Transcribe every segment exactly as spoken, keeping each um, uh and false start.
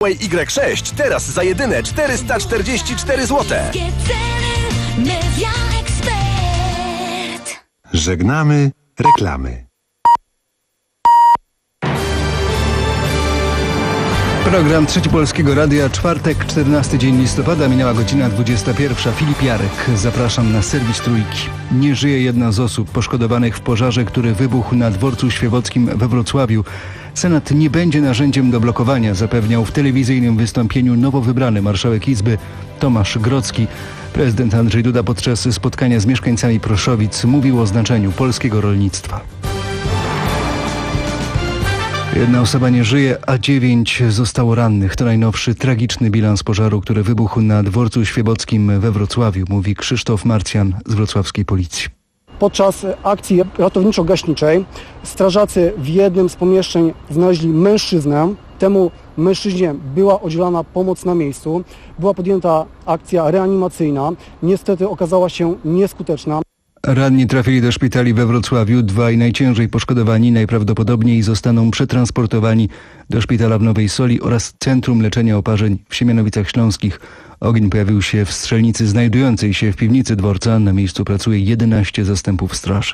Y sześć teraz za jedyne czterysta czterdzieści cztery złote. Żegnamy reklamy. Program Trzeci Polskiego Radia, czwartek, czternasty dzień listopada, minęła godzina dwudziesta pierwsza. Filip Jarek, zapraszam na serwis Trójki. Nie żyje jedna z osób poszkodowanych w pożarze, który wybuchł na dworcu świewockim we Wrocławiu. Senat nie będzie narzędziem do blokowania, zapewniał w telewizyjnym wystąpieniu nowo wybrany marszałek Izby Tomasz Grodzki. Prezydent Andrzej Duda podczas spotkania z mieszkańcami Proszowic mówił o znaczeniu polskiego rolnictwa. Jedna osoba nie żyje, a dziewięć zostało rannych. To najnowszy tragiczny bilans pożaru, który wybuchł na dworcu świebockim we Wrocławiu, mówi Krzysztof Marcjan z wrocławskiej policji. Podczas akcji ratowniczo-gaśniczej strażacy w jednym z pomieszczeń znaleźli mężczyznę. Temu mężczyźnie była udzielana pomoc na miejscu. Była podjęta akcja reanimacyjna. Niestety okazała się nieskuteczna. Ranni trafili do szpitali we Wrocławiu. Dwaj najciężej poszkodowani najprawdopodobniej zostaną przetransportowani do szpitala w Nowej Soli oraz Centrum Leczenia Oparzeń w Siemianowicach Śląskich. Ogień pojawił się w strzelnicy znajdującej się w piwnicy dworca. Na miejscu pracuje jedenaście zastępów straży.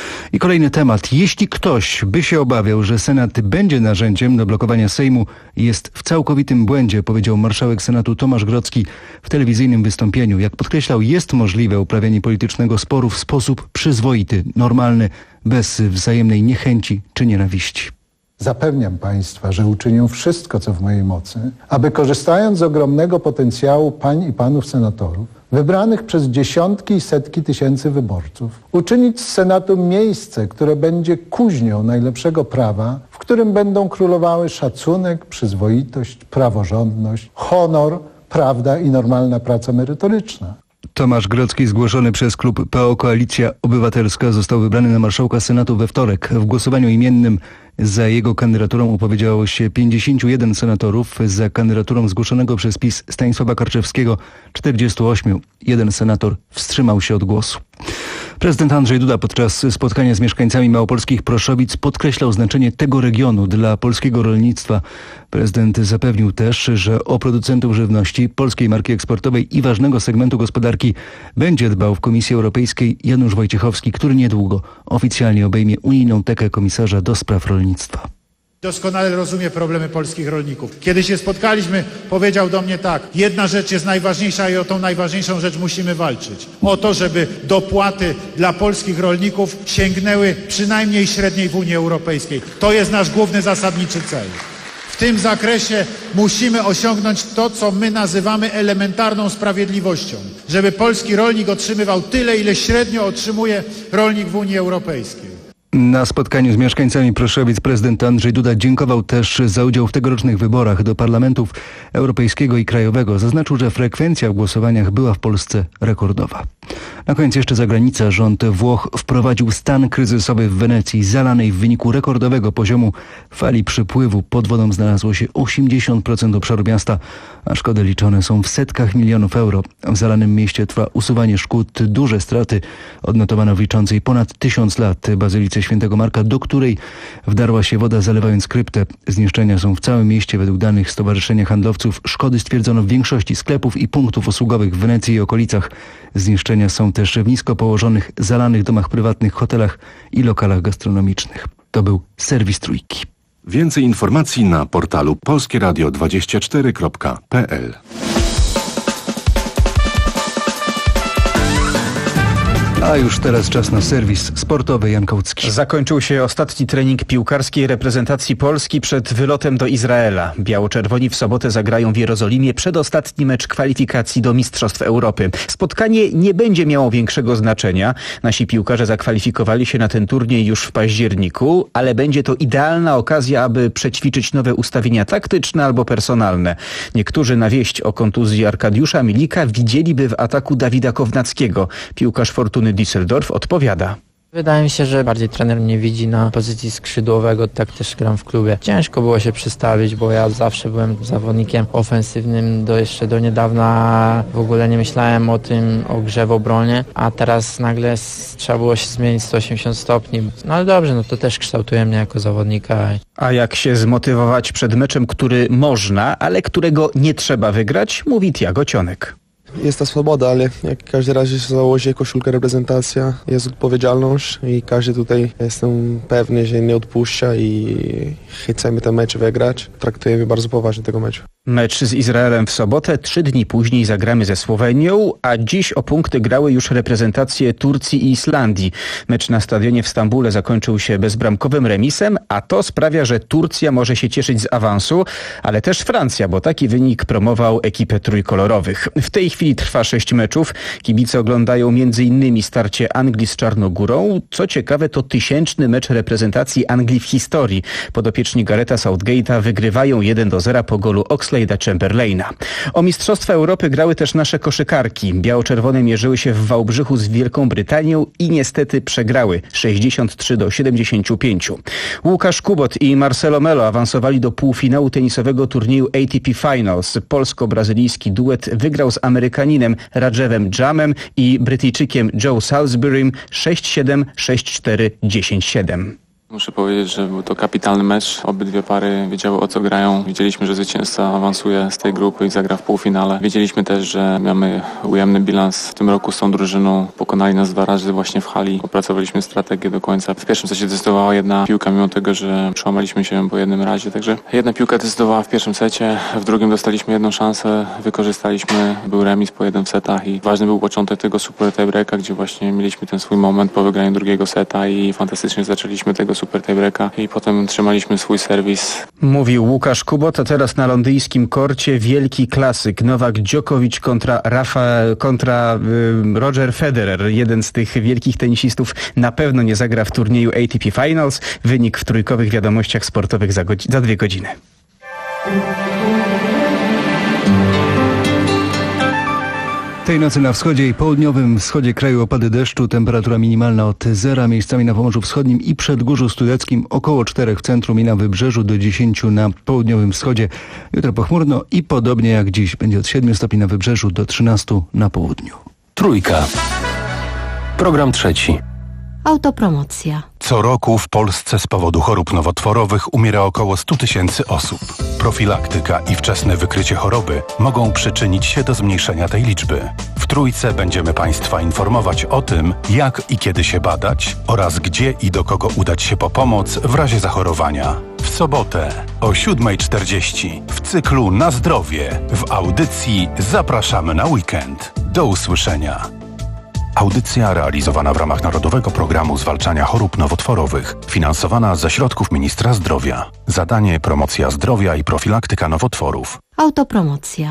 I kolejny temat. Jeśli ktoś by się obawiał, że Senat będzie narzędziem do blokowania Sejmu, jest w całkowitym błędzie, powiedział marszałek Senatu Tomasz Grodzki w telewizyjnym wystąpieniu. Jak podkreślał, jest możliwe uprawianie politycznego sporu w sposób przyzwoity, normalny, bez wzajemnej niechęci czy nienawiści. Zapewniam Państwa, że uczynię wszystko, co w mojej mocy, aby korzystając z ogromnego potencjału pań i panów senatorów, wybranych przez dziesiątki i setki tysięcy wyborców, uczynić z Senatu miejsce, które będzie kuźnią najlepszego prawa, w którym będą królowały szacunek, przyzwoitość, praworządność, honor, prawda i normalna praca merytoryczna. Tomasz Grodzki, zgłoszony przez klub P O Koalicja Obywatelska, został wybrany na marszałka Senatu we wtorek. W głosowaniu imiennym za jego kandydaturą opowiedziało się pięćdziesięciu jeden senatorów. Za kandydaturą zgłoszonego przez PiS Stanisława Karczewskiego czterdziestu ośmiu. Jeden senator wstrzymał się od głosu. Prezydent Andrzej Duda podczas spotkania z mieszkańcami małopolskich Proszowic podkreślał znaczenie tego regionu dla polskiego rolnictwa. Prezydent zapewnił też, że o producentów żywności, polskiej marki eksportowej i ważnego segmentu gospodarki będzie dbał w Komisji Europejskiej Janusz Wojciechowski, który niedługo oficjalnie obejmie unijną tekę komisarza do spraw rolnictwa. Doskonale rozumie problemy polskich rolników. Kiedy się spotkaliśmy, powiedział do mnie tak: jedna rzecz jest najważniejsza i o tą najważniejszą rzecz musimy walczyć. O to, żeby dopłaty dla polskich rolników sięgnęły przynajmniej średniej w Unii Europejskiej. To jest nasz główny zasadniczy cel. W tym zakresie musimy osiągnąć to, co my nazywamy elementarną sprawiedliwością. Żeby polski rolnik otrzymywał tyle, ile średnio otrzymuje rolnik w Unii Europejskiej. Na spotkaniu z mieszkańcami Proszowic prezydent Andrzej Duda dziękował też za udział w tegorocznych wyborach do parlamentów europejskiego i krajowego. Zaznaczył, że frekwencja w głosowaniach była w Polsce rekordowa. Na koniec jeszcze zagranica. Rząd Włoch wprowadził stan kryzysowy w Wenecji, zalanej w wyniku rekordowego poziomu fali przypływu. Pod wodą znalazło się osiemdziesiąt procent obszaru miasta, a szkody liczone są w setkach milionów euro. W zalanym mieście trwa usuwanie szkód. Duże straty odnotowano w liczącej ponad tysiąc lat bazylice Świętego Marka, do której wdarła się woda, zalewając kryptę. Zniszczenia są w całym mieście. Według danych Stowarzyszenia Handlowców szkody stwierdzono w większości sklepów i punktów usługowych w Wenecji i okolicach. Zniszczenia są też w nisko położonych, zalanych domach prywatnych, hotelach i lokalach gastronomicznych. To był serwis Trójki. Więcej informacji na portalu polskie radio dwadzieścia cztery kropka p l. A już teraz czas na serwis sportowy. Jan Kołcki. Zakończył się ostatni trening piłkarskiej reprezentacji Polski przed wylotem do Izraela. Biało-czerwoni w sobotę zagrają w Jerozolimie przedostatni mecz kwalifikacji do Mistrzostw Europy. Spotkanie nie będzie miało większego znaczenia. Nasi piłkarze zakwalifikowali się na ten turniej już w październiku, ale będzie to idealna okazja, aby przećwiczyć nowe ustawienia taktyczne albo personalne. Niektórzy na wieść o kontuzji Arkadiusza Milika widzieliby w ataku Dawida Kownackiego. Piłkarz Fortuny Düsseldorf odpowiada. Wydaje mi się, że bardziej trener mnie widzi na pozycji skrzydłowego, tak też gram w klubie. Ciężko było się przestawić, bo ja zawsze byłem zawodnikiem ofensywnym, do jeszcze do niedawna w ogóle nie myślałem o tym, o grze w obronie, a teraz nagle trzeba było się zmienić sto osiemdziesiąt stopni. No ale dobrze, no to też kształtuje mnie jako zawodnika. A jak się zmotywować przed meczem, który można, ale którego nie trzeba wygrać, mówi Tiago Cionek. Jest ta swoboda, ale jak każdy raz się założy koszulkę reprezentacja, jest odpowiedzialność i każdy tutaj jestem pewny, że nie odpuszcza i chcemy ten mecz wygrać. Traktujemy bardzo poważnie tego meczu. Mecz z Izraelem w sobotę, trzy dni później zagramy ze Słowenią, a dziś o punkty grały już reprezentacje Turcji i Islandii. Mecz na stadionie w Stambule zakończył się bezbramkowym remisem, a to sprawia, że Turcja może się cieszyć z awansu, ale też Francja, bo taki wynik promował ekipę trójkolorowych. W tej chwili trwa sześć meczów. Kibice oglądają między innymi starcie Anglii z Czarnogórą. Co ciekawe, to tysięczny mecz reprezentacji Anglii w historii. Podopieczni Garetha Southgate'a wygrywają jeden do zera po golu Oxlade'a Chamberlaina. O Mistrzostwa Europy grały też nasze koszykarki. Biało-czerwone mierzyły się w Wałbrzychu z Wielką Brytanią i niestety przegrały sześćdziesiąt trzy do siedemdziesięciu pięciu. Łukasz Kubot i Marcelo Melo awansowali do półfinału tenisowego turnieju A T P Finals. Polsko-brazylijski duet wygrał z Amerykaninem Rajewem Jamem i Brytyjczykiem Joe Salisburym sześć siedem, sześć cztery, dziesięć siedem. Muszę powiedzieć, że był to kapitalny mecz. Obydwie pary wiedziały, o co grają. Wiedzieliśmy, że zwycięzca awansuje z tej grupy i zagra w półfinale. Wiedzieliśmy też, że mamy ujemny bilans w tym roku z tą drużyną. Pokonali nas dwa razy właśnie w hali. Opracowaliśmy strategię do końca. W pierwszym secie decydowała jedna piłka, mimo tego, że przełamaliśmy się po jednym razie. Także jedna piłka decydowała w pierwszym secie, w drugim dostaliśmy jedną szansę, wykorzystaliśmy. Był remis po jednym setach i ważny był początek tego super tiebreaka, gdzie właśnie mieliśmy ten swój moment po wygraniu drugiego seta i fantastycznie zaczęliśmy tego super tiebreaka i potem trzymaliśmy swój serwis. Mówił Łukasz Kubot, a teraz na londyńskim korcie wielki klasyk. Nowak Djokovic kontra Rafa, kontra y, Roger Federer. Jeden z tych wielkich tenisistów na pewno nie zagra w turnieju A T P Finals. Wynik w trójkowych wiadomościach sportowych za, godzi- za dwie godziny. Tej nocy na wschodzie i południowym wschodzie kraju opady deszczu, temperatura minimalna od zera, miejscami na Pomorzu Wschodnim i Przedgórzu Stuleckim, około czterech w centrum i na Wybrzeżu, do dziesięciu na południowym wschodzie. Jutro pochmurno i podobnie jak dziś, będzie od siedmiu stopni na Wybrzeżu do trzynastu na południu. Trójka. Program trzeci. Autopromocja. Co roku w Polsce z powodu chorób nowotworowych umiera około stu tysięcy osób. Profilaktyka i wczesne wykrycie choroby mogą przyczynić się do zmniejszenia tej liczby. W Trójce będziemy Państwa informować o tym, jak i kiedy się badać oraz gdzie i do kogo udać się po pomoc w razie zachorowania. W sobotę o siódma czterdzieści w cyklu Na zdrowie w audycji Zapraszamy na weekend. Do usłyszenia. Audycja realizowana w ramach Narodowego Programu Zwalczania Chorób Nowotworowych, finansowana ze środków Ministra Zdrowia. Zadanie: promocja zdrowia i profilaktyka nowotworów. Autopromocja.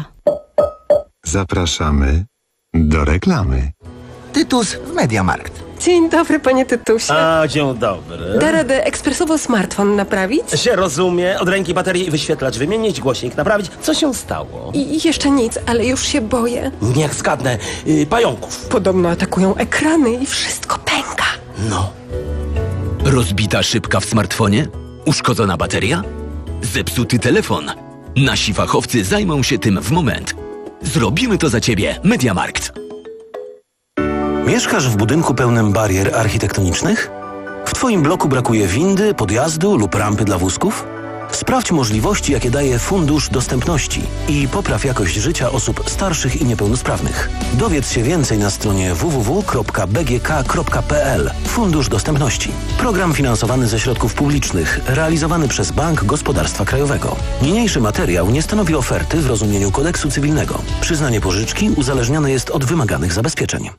Zapraszamy do reklamy. Tytus w Mediamarkt. Dzień dobry, panie Tytusie. A, dzień dobry. Da radę ekspresowo smartfon naprawić? Się rozumie. Od ręki baterii wyświetlacz wymienić, głośnik naprawić. Co się stało? I jeszcze nic, ale już się boję. Niech zgadnę. Yy, pająków. Podobno atakują ekrany i wszystko pęka. No. Rozbita szybka w smartfonie? Uszkodzona bateria? Zepsuty telefon? Nasi fachowcy zajmą się tym w moment. Zrobimy to za ciebie. Mediamarkt. Mieszkasz w budynku pełnym barier architektonicznych? W Twoim bloku brakuje windy, podjazdu lub rampy dla wózków? Sprawdź możliwości, jakie daje Fundusz Dostępności i popraw jakość życia osób starszych i niepełnosprawnych. Dowiedz się więcej na stronie w w w kropka b g k kropka p l. Fundusz Dostępności. Program finansowany ze środków publicznych, realizowany przez Bank Gospodarstwa Krajowego. Niniejszy materiał nie stanowi oferty w rozumieniu kodeksu cywilnego. Przyznanie pożyczki uzależnione jest od wymaganych zabezpieczeń.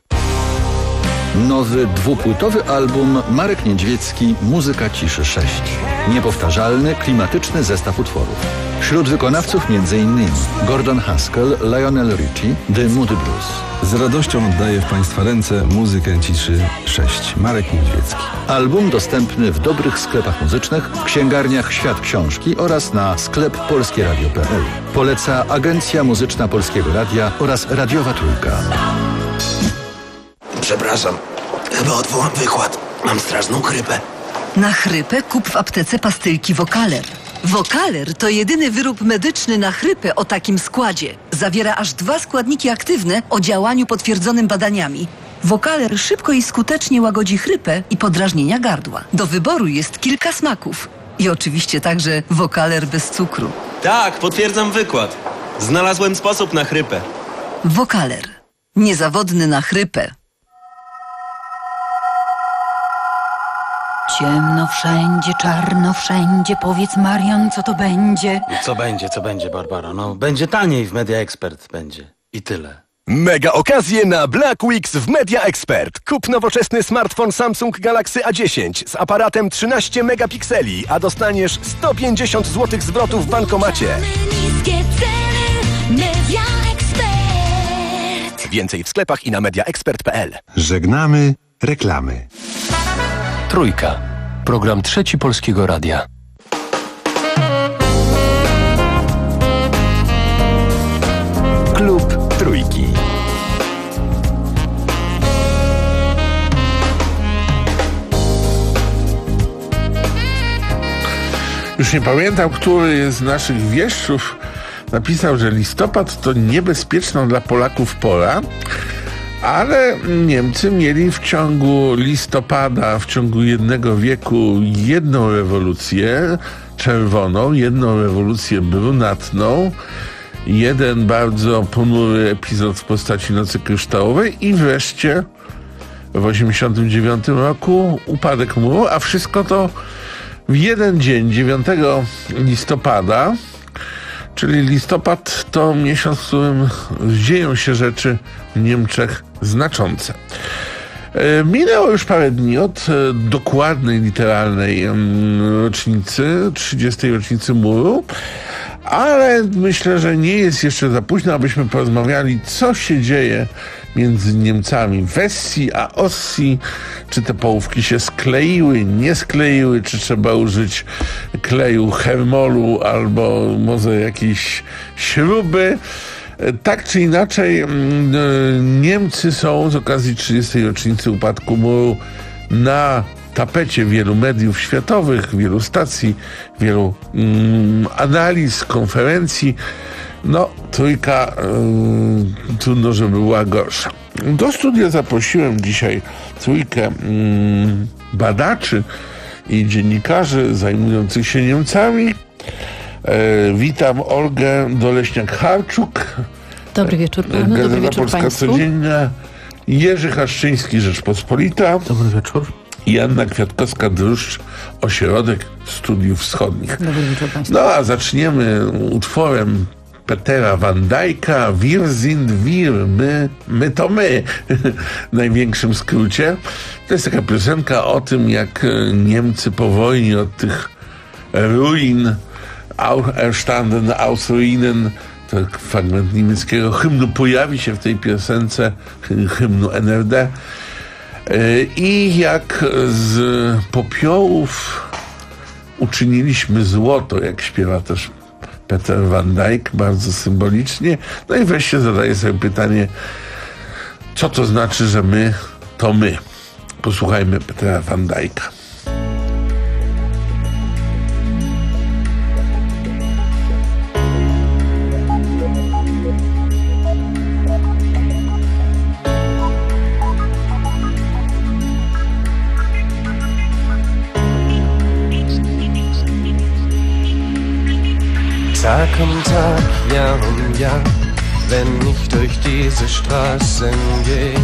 Nowy dwupłytowy album Marek Niedźwiecki Muzyka Ciszy sześć. Niepowtarzalny, klimatyczny zestaw utworów. Wśród wykonawców między innymi Gordon Haskell, Lionel Richie, The Moody Blues. Z radością oddaję w Państwa ręce Muzykę Ciszy sześć. Marek Niedźwiecki. Album dostępny w dobrych sklepach muzycznych, w księgarniach Świat Książki oraz na sklep polskie radio kropka p l. Poleca Agencja Muzyczna Polskiego Radia oraz Radiowa Trójka. Przepraszam, chyba odwołam wykład. Mam straszną chrypę. Na chrypę kup w aptece pastylki Wokaler. Wokaler to jedyny wyrób medyczny na chrypę o takim składzie. Zawiera aż dwa składniki aktywne o działaniu potwierdzonym badaniami. Wokaler szybko i skutecznie łagodzi chrypę i podrażnienia gardła. Do wyboru jest kilka smaków. I oczywiście także Wokaler bez cukru. Tak, potwierdzam wykład. Znalazłem sposób na chrypę. Wokaler. Niezawodny na chrypę. Ciemno wszędzie, czarno wszędzie. Powiedz, Marion, co to będzie? Co będzie, co będzie, Barbaro? No, będzie taniej w Media Expert, będzie. I tyle. Mega okazje na Black Weeks w Media Expert. Kup nowoczesny smartfon Samsung Galaxy A dziesięć z aparatem trzynaście megapikseli, a dostaniesz sto pięćdziesiąt złotych zwrotu w bankomacie. Niskie ceny, Media Expert. Więcej w sklepach i na media expert kropka p l. Żegnamy reklamy. Trójka. Program Trzeci Polskiego Radia. Klub Trójki. Już nie pamiętam, który z naszych wieszczów napisał, że listopad to niebezpieczna dla Polaków pora, ale Niemcy mieli w ciągu listopada, w ciągu jednego wieku jedną rewolucję czerwoną, jedną rewolucję brunatną, jeden bardzo ponury epizod w postaci Nocy Kryształowej i wreszcie w osiemdziesiątym dziewiątym roku upadek muru, a wszystko to w jeden dzień, dziewiątego listopada, czyli listopad to miesiąc, w którym dzieją się rzeczy w Niemczech znaczące. Minęło już parę dni od dokładnej, literalnej rocznicy, trzydziestej rocznicy muru, ale myślę, że nie jest jeszcze za późno, abyśmy porozmawiali, co się dzieje między Niemcami Wessi a Ossi, czy te połówki się skleiły, nie skleiły, czy trzeba użyć kleju hermolu albo może jakiejś śruby. Tak czy inaczej, Niemcy są z okazji trzydziestej rocznicy upadku muru na tapecie wielu mediów światowych, wielu stacji, wielu mm, analiz, konferencji. No, Trójka yy, trudno, żeby była gorsza. Do studia zaprosiłem dzisiaj trójkę yy, badaczy i dziennikarzy zajmujących się Niemcami. Yy, witam Olgę Doleśniak-Harczuk. Dobry wieczór panu, Gazeta dobry wieczór Polska państwu. Codzienna. Jerzy Haszczyński, Rzeczpospolita. Dobry wieczór. I Anna Kwiatkowska-Druszcz, Ośrodek Studiów Wschodnich. Dobry wieczór państwu. No a zaczniemy utworem Petera Van Dijk'a, Wir sind wir, my, my to my, w największym skrócie. To jest taka piosenka o tym, jak Niemcy po wojnie od tych ruin, Auferstanden aus Ruinen, to fragment niemieckiego hymnu pojawi się w tej piosence, hymnu N R D. I jak z popiołów uczyniliśmy złoto, jak śpiewa też Peter Van Dijk, bardzo symbolicznie. No i wreszcie zadaję sobie pytanie, co to znaczy, że my to my. Posłuchajmy Petera Van Dijk'a. Tag um Tag, Jahr um Jahr, wenn ich durch diese Straßen gehe,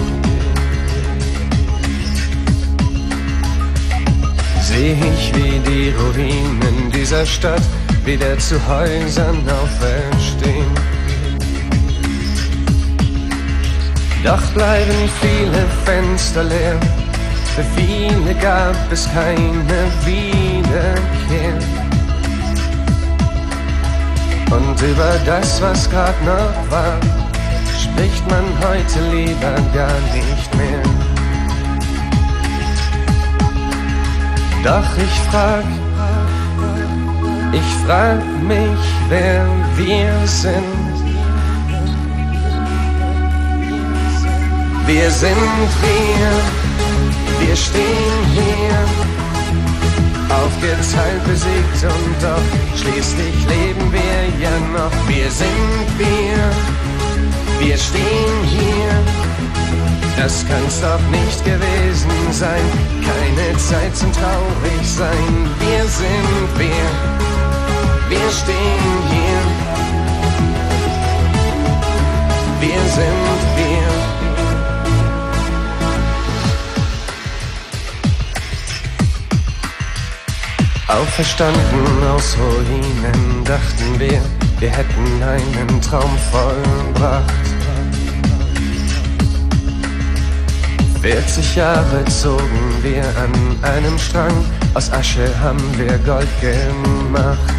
sehe ich, wie die Ruinen dieser Stadt wieder zu Häusern auferstehen. Doch bleiben viele Fenster leer, für viele gab es keine Wiederkehr. Und über das, was grad noch war, spricht man heute lieber gar nicht mehr. Doch ich frag, ich frag mich, wer wir sind. Wir sind wir, Wir stehen hier, aufgeteilt, besiegt und doch schließlich leben wir ja noch. Wir sind wir, wir stehen hier, das kann's doch nicht gewesen sein. Keine Zeit zum traurig sein. Wir sind wir, wir stehen hier, wir sind wir. Auferstanden aus Ruinen dachten wir, wir hätten einen Traum vollbracht. vierzig Jahre zogen wir an einem Strang, aus Asche haben wir Gold gemacht.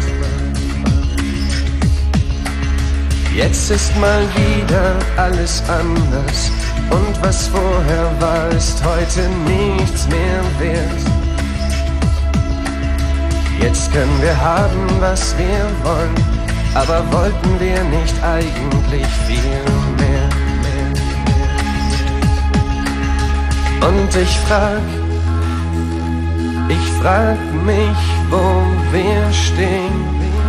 Jetzt ist mal wieder alles anders und was vorher war, ist heute nichts mehr wert. Jetzt können wir haben, was wir wollen, aber wollten wir nicht eigentlich viel mehr? Und ich frag, ich frag mich, wo wir stehen.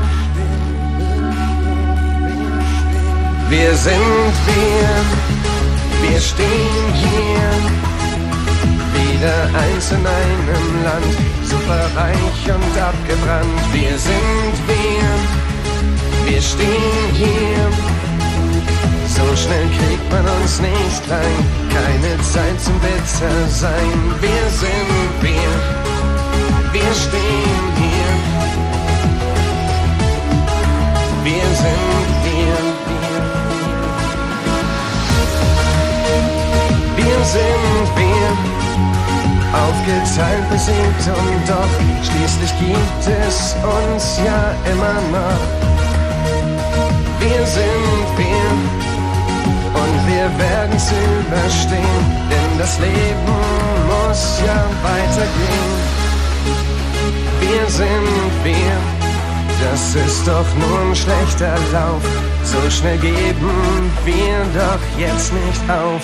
Wir sind wir, wir stehen hier, wieder eins in einem Land, superreich und abgebrannt. Wir sind wir, wir stehen hier, so schnell kriegt man uns nicht klein, keine Zeit zum bitter sein. Wir sind wir, wir stehen hier, wir sind wir, wir sind wir, aufgeteilt, besiegt und doch schließlich gibt es uns ja immer noch. Wir sind wir und wir werden's überstehen, denn das Leben muss ja weitergehen. Wir sind wir, das ist doch nur ein schlechter Lauf, so schnell geben wir doch jetzt nicht auf.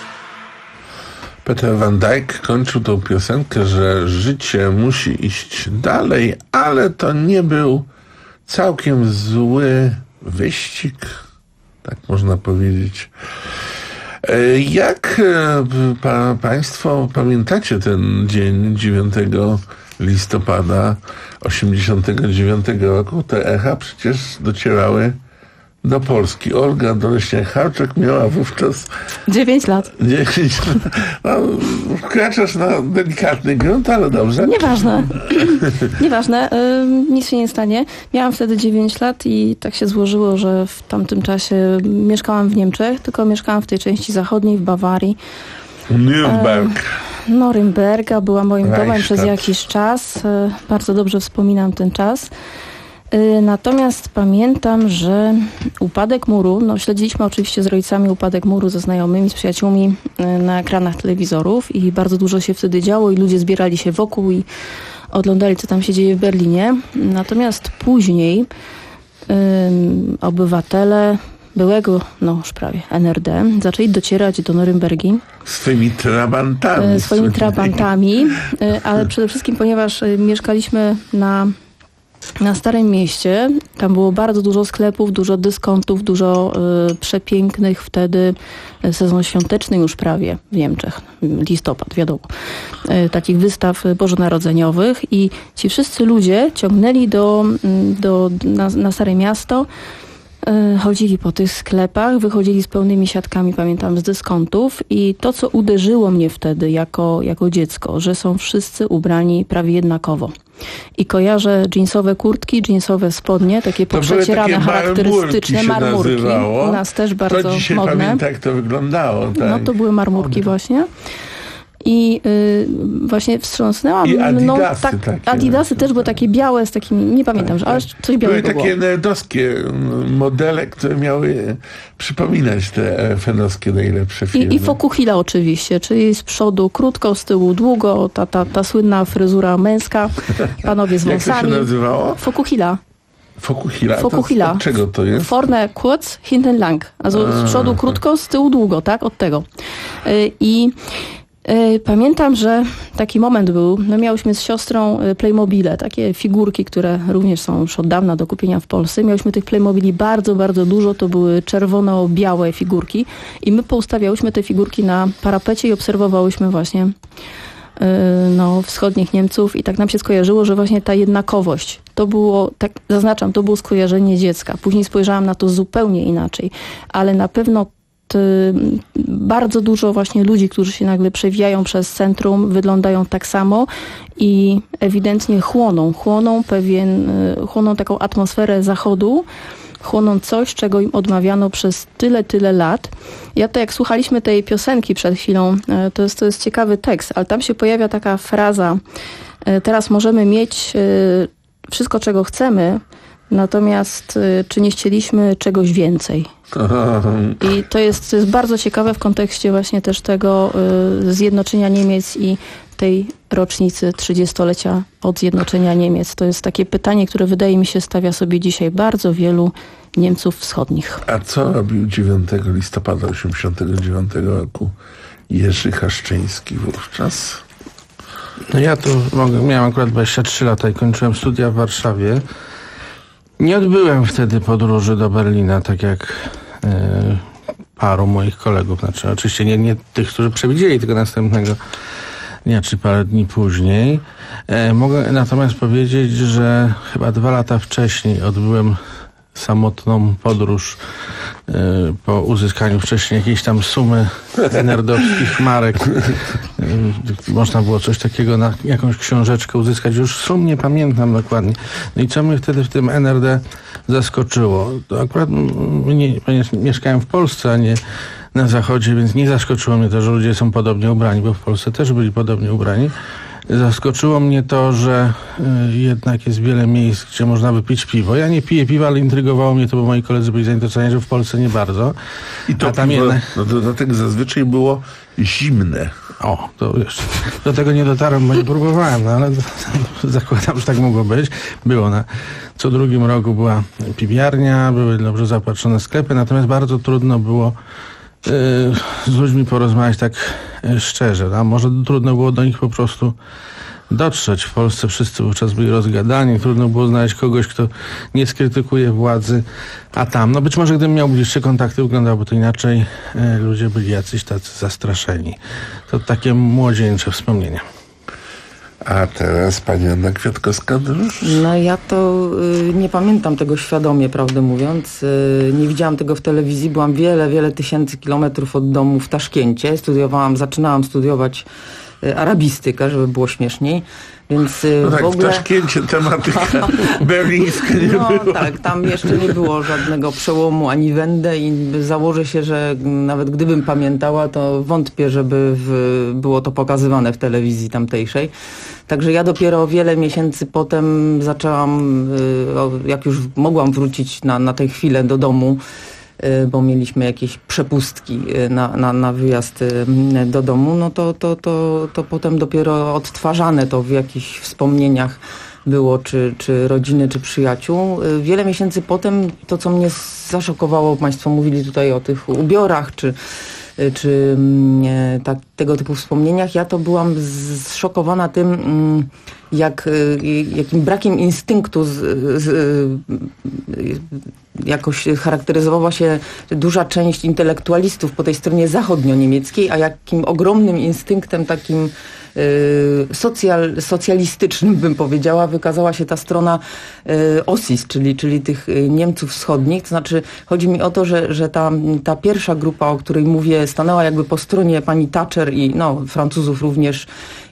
Peter Van Dijk kończył tą piosenkę, że życie musi iść dalej, ale to nie był całkiem zły wyścig, tak można powiedzieć. Jak pa, Państwo pamiętacie ten dzień dziewiątego listopada osiemdziesiątego dziewiątego roku? Te echa przecież docierały do Polski. Olga Doleśniak-Hałczek miała wówczas dziewięć lat. dziewięć lat. No, wkraczasz na delikatny grunt, ale dobrze. Nieważne. Nieważne. Ym, nic się nie stanie. Miałam wtedy dziewięć lat i tak się złożyło, że w tamtym czasie mieszkałam w Niemczech, tylko mieszkałam w tej części zachodniej, w Bawarii. Nürnberg. Ym, Norymberga była moim domem przez jakiś czas. Ym, bardzo dobrze wspominam ten czas. Natomiast pamiętam, że upadek muru, no śledziliśmy oczywiście z rodzicami upadek muru, ze znajomymi, z przyjaciółmi na ekranach telewizorów i bardzo dużo się wtedy działo i ludzie zbierali się wokół i oglądali, co tam się dzieje w Berlinie. Natomiast później um, obywatele byłego, no już prawie, N R D zaczęli docierać do Norymbergi. Swoimi trabantami. Swoimi trabantami, ale przede wszystkim, ponieważ mieszkaliśmy na Na Starym Mieście, tam było bardzo dużo sklepów, dużo dyskontów, dużo y, przepięknych wtedy, sezon świąteczny już prawie w Niemczech, listopad, wiadomo, y, takich wystaw bożonarodzeniowych i ci wszyscy ludzie ciągnęli do, do, na, na Stare Miasto, y, chodzili po tych sklepach, wychodzili z pełnymi siatkami, pamiętam, z dyskontów i to, co uderzyło mnie wtedy jako, jako dziecko, że są wszyscy ubrani prawie jednakowo. I kojarzę dżinsowe kurtki, dżinsowe spodnie, takie poprzecierane, charakterystyczne, marmurki. U nas też bardzo to dzisiaj modne. Pamiętam, jak to wyglądało. Tak. No to były marmurki właśnie. I y, właśnie wstrząsnęłam I adidasy, mną, tak, takie, adidasy też były takie białe z takimi, nie pamiętam, tak, ale coś białego były takie było. nerdowskie modele, które miały przypominać te fenowskie najlepsze filmy. I, i fokuhila oczywiście, czyli z przodu krótko, z tyłu długo, ta, ta, ta słynna fryzura męska, panowie z wąsami. Jak to się nazywało? Fokuhila. Fokuhila? Fokuhila. Od czego to jest? Vorne kurz, hinten lang. Also z przodu krótko, z tyłu długo, tak? Od tego. I Pamiętam, że taki moment był, no miałyśmy z siostrą Playmobile, takie figurki, które również są już od dawna do kupienia w Polsce. Miałyśmy tych Playmobili bardzo, bardzo dużo, to były czerwono-białe figurki i my poustawiałyśmy te figurki na parapecie i obserwowałyśmy właśnie no, wschodnich Niemców i tak nam się skojarzyło, że właśnie ta jednakowość, to było, tak zaznaczam, to było skojarzenie dziecka. Później spojrzałam na to zupełnie inaczej, ale na pewno bardzo dużo właśnie ludzi, którzy się nagle przewijają przez centrum, wyglądają tak samo i ewidentnie chłoną, chłoną pewien, chłoną taką atmosferę zachodu, chłoną coś, czego im odmawiano przez tyle, tyle lat. Ja to jak słuchaliśmy tej piosenki przed chwilą, to jest, to jest ciekawy tekst, ale tam się pojawia taka fraza, teraz możemy mieć wszystko, czego chcemy, natomiast czy nie chcieliśmy czegoś więcej? I to jest, to jest bardzo ciekawe w kontekście właśnie też tego y, zjednoczenia Niemiec i tej rocznicy trzydziestolecia od zjednoczenia Niemiec. To jest takie pytanie, które wydaje mi się stawia sobie dzisiaj bardzo wielu Niemców wschodnich. A co robił dziewiątego listopada osiemdziesiątego dziewiątego roku Jerzy Haszczyński wówczas? No ja tu mogę, miałem akurat dwadzieścia trzy lata i kończyłem studia w Warszawie. Nie odbyłem wtedy podróży do Berlina, tak jak e, paru moich kolegów. Znaczy, oczywiście nie, nie tych, którzy przewidzieli tego następnego dnia, czy parę dni później. E, mogę natomiast powiedzieć, że chyba dwa lata wcześniej odbyłem samotną podróż y, po uzyskaniu wcześniej jakiejś tam sumy nerdowskich marek. Y, można było coś takiego na jakąś książeczkę uzyskać. Już sum nie pamiętam dokładnie. No i co mnie wtedy w tym N R D zaskoczyło? To akurat mnie, ponieważ mieszkałem w Polsce, a nie na Zachodzie, więc nie zaskoczyło mnie to, że ludzie są podobnie ubrani, bo w Polsce też byli podobnie ubrani. Zaskoczyło mnie to, że y, jednak jest wiele miejsc, gdzie można wypić piwo. Ja nie piję piwa, ale intrygowało mnie to, bo moi koledzy byli zainteresowani, że w Polsce nie bardzo. I to A tam piwo, jednak... no dodatek zazwyczaj było zimne. O, to wiesz, do tego nie dotarłem, bo nie próbowałem, no ale zakładam, że tak mogło być. Było na co drugim roku była piwiarnia, były dobrze zaopatrzone sklepy, natomiast bardzo trudno było z ludźmi porozmawiać tak szczerze. A może trudno było do nich po prostu dotrzeć. W Polsce wszyscy wówczas byli rozgadani. Trudno było znaleźć kogoś, kto nie skrytykuje władzy. A tam, no być może gdybym miał bliższe kontakty, wyglądałoby to inaczej. Ludzie byli jacyś tacy zastraszeni. To takie młodzieńcze wspomnienia. A teraz pani Anna Kwiatkowska-Dróż? No ja to y, nie pamiętam tego świadomie, prawdę mówiąc. Y, nie widziałam tego w telewizji. Byłam wiele, wiele tysięcy kilometrów od domu w Taszkencie. Studiowałam, zaczynałam studiować y, arabistykę, żeby było śmieszniej. Więc y, no tak, w ogóle... w Taszkencie tematyka berlińska nie no, była. Tak, tam jeszcze nie było żadnego przełomu ani wędę i założę się, że nawet gdybym pamiętała, to wątpię, żeby w, było to pokazywane w telewizji tamtejszej. Także ja dopiero wiele miesięcy potem zaczęłam, jak już mogłam wrócić na, na tę chwilę do domu, bo mieliśmy jakieś przepustki na, na, na wyjazd do domu, no to, to, to, to potem dopiero odtwarzane to w jakichś wspomnieniach było, czy, czy rodziny, czy przyjaciół. Wiele miesięcy potem to, co mnie zaszokowało, państwo mówili tutaj o tych ubiorach, czy czy tak, tego typu wspomnieniach, ja to byłam zszokowana tym, jak, jakim brakiem instynktu z, z, jakoś charakteryzowała się duża część intelektualistów po tej stronie zachodnio-niemieckiej, a jakim ogromnym instynktem takim socjal, socjalistycznym, bym powiedziała, wykazała się ta strona Ossis, czyli, czyli tych Niemców wschodnich. To znaczy, chodzi mi o to, że, że ta, ta pierwsza grupa, o której mówię, stanęła jakby po stronie pani Thatcher i no, Francuzów również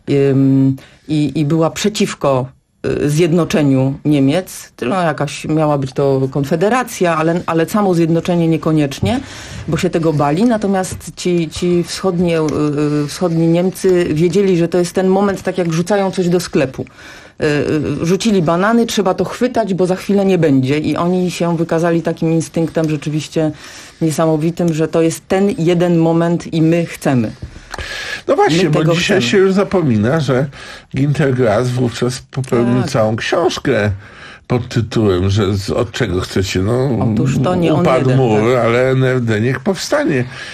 i, i była przeciwko zjednoczeniu Niemiec. No, jakaś miała być to konfederacja, ale, ale samo zjednoczenie niekoniecznie, bo się tego bali. Natomiast ci, ci wschodnie, wschodni Niemcy wiedzieli, że to jest ten moment, tak jak rzucają coś do sklepu. Rzucili banany, trzeba to chwytać, bo za chwilę nie będzie. I oni się wykazali takim instynktem rzeczywiście niesamowitym, że to jest ten jeden moment i my chcemy. No właśnie, bo dzisiaj chcemy. się już zapomina, że Günter Grass wówczas popełnił tak. całą książkę pod tytułem, że z, od czego chcecie, no Otóż to nie upadł on jeden, mur, tak. ale N R D niech powstanie.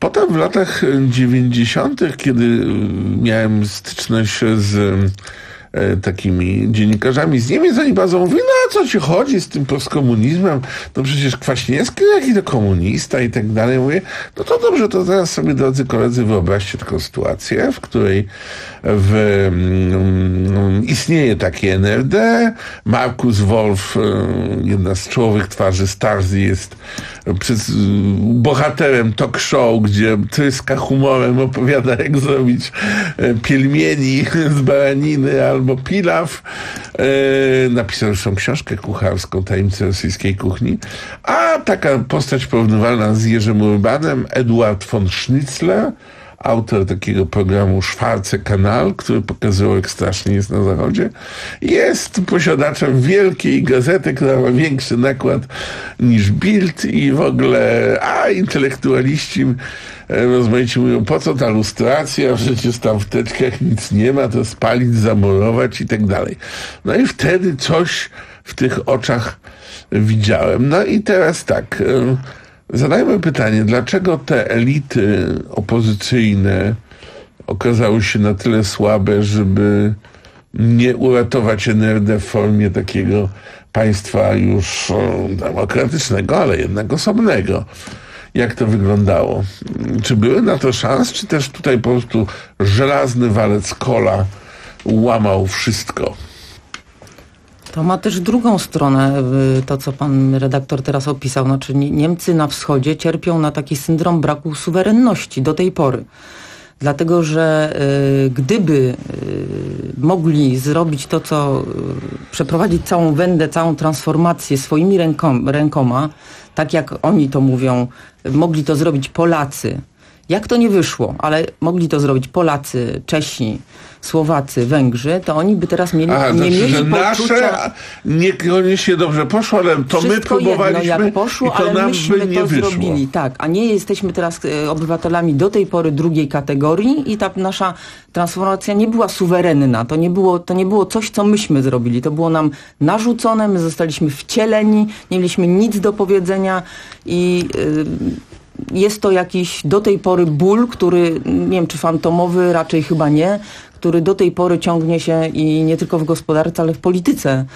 Potem w latach dziewięćdziesiątych, kiedy miałem styczność z takimi dziennikarzami z Niemiec, oni bardzo mówili, no a co ci chodzi z tym postkomunizmem? No przecież Kwaśniewski, jaki to komunista i tak dalej. Mówię, no to dobrze, to teraz sobie, drodzy koledzy, wyobraźcie taką sytuację, w której w, um, istnieje takie N R D, Markus Wolf, jedna z czołowych twarzy Stasi, jest przez, bohaterem talk show, gdzie tryska humorem, opowiada, jak zrobić pielmieni z baraniny albo pilaw. E, napisał zresztą książkę kucharską, Tajemnice rosyjskiej kuchni. A taka postać porównywalna z Jerzym Urbanem, Eduard von Schnitzler, autor takiego programu Schwarze Kanal, który pokazywał, jak strasznie jest na Zachodzie, jest posiadaczem wielkiej gazety, która ma większy nakład niż Bild i w ogóle, a intelektualiści rozmaici mówią, po co ta lustracja, przecież tam w teczkach nic nie ma, to spalić, zamurować i tak dalej. No i wtedy coś w tych oczach widziałem. No i teraz tak, zadajmy pytanie, dlaczego te elity opozycyjne okazały się na tyle słabe, żeby nie uratować N R D w formie takiego państwa już demokratycznego, ale jednak osobnego. Jak to wyglądało? Czy były na to szans, czy też tutaj po prostu żelazny walec kola łamał wszystko? To ma też drugą stronę, to co pan redaktor teraz opisał. Znaczy Niemcy na wschodzie cierpią na taki syndrom braku suwerenności do tej pory. Dlatego, że y, gdyby y, mogli zrobić to, co y, przeprowadzić całą wędę, całą transformację swoimi rękom, rękoma, tak jak oni to mówią, mogli to zrobić Polacy. Jak to nie wyszło, ale mogli to zrobić Polacy, Czesi, Słowacy, Węgrzy, to oni by teraz mieli, A, nie znaczy, mieli że poczucia... nasze niekoniecznie dobrze poszło, ale to my próbowaliśmy jedno, jak poszło, i to ale nam myśmy by nie to wyszło. zrobili. Tak, a nie jesteśmy teraz e, obywatelami do tej pory drugiej kategorii i ta nasza transformacja nie była suwerenna. To nie było, to nie było coś, co myśmy zrobili. To było nam narzucone, my zostaliśmy wcieleni, nie mieliśmy nic do powiedzenia i... E, jest to jakiś do tej pory ból, który, nie wiem czy fantomowy, raczej chyba nie, który do tej pory ciągnie się i nie tylko w gospodarce, ale w polityce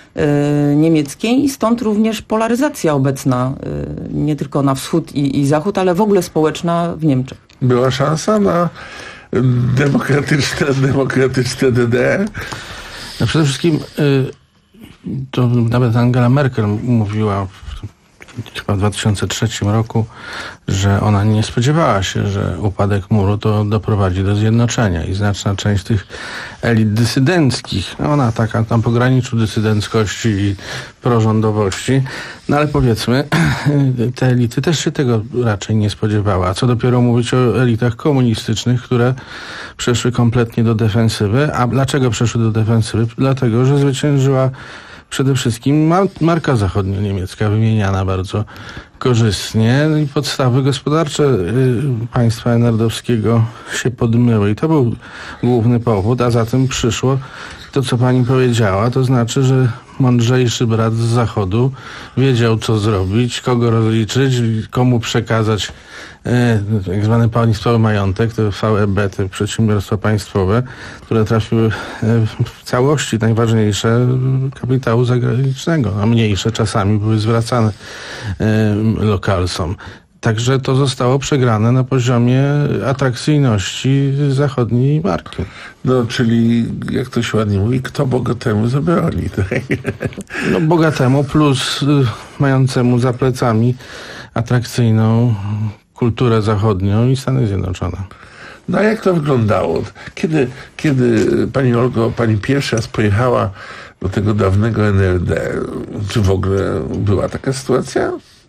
y, niemieckiej. Stąd również polaryzacja obecna, y, nie tylko na wschód i, i zachód, ale w ogóle społeczna w Niemczech. Była szansa na demokratyczne, demokratyczne D D R? No przede wszystkim y, to nawet Angela Merkel mówiła chyba w dwa tysiące trzecim roku, że ona nie spodziewała się, że upadek muru to doprowadzi do zjednoczenia i znaczna część tych elit dysydenckich, no ona taka tam pograniczu dysydenckości i prorządowości, no ale powiedzmy, te elity też się tego raczej nie spodziewała. A co dopiero mówić o elitach komunistycznych, które przeszły kompletnie do defensywy. A dlaczego przeszły do defensywy? Dlatego, że zwyciężyła przede wszystkim marka zachodnio-niemiecka, wymieniana bardzo korzystnie, no i podstawy gospodarcze państwa enerdowskiego się podmyły i to był główny powód, a za tym przyszło to, co pani powiedziała, to znaczy, że mądrzejszy brat z zachodu wiedział, co zrobić, kogo rozliczyć, komu przekazać e, tak zwany państwowy majątek, to V E B, te przedsiębiorstwa państwowe, które trafiły w całości najważniejsze kapitału zagranicznego, a mniejsze czasami były zwracane e, lokalsom. Także to zostało przegrane na poziomie atrakcyjności zachodniej marki. No, czyli jak to się ładnie mówi, kto bogatemu zabroni. Tak? No, bogatemu plus y, mającemu za plecami atrakcyjną kulturę zachodnią i Stany Zjednoczone. No a jak to wyglądało? Kiedy, kiedy pani Olgo, pani pierwszy raz pojechała do tego dawnego N R D, czy w ogóle była taka sytuacja?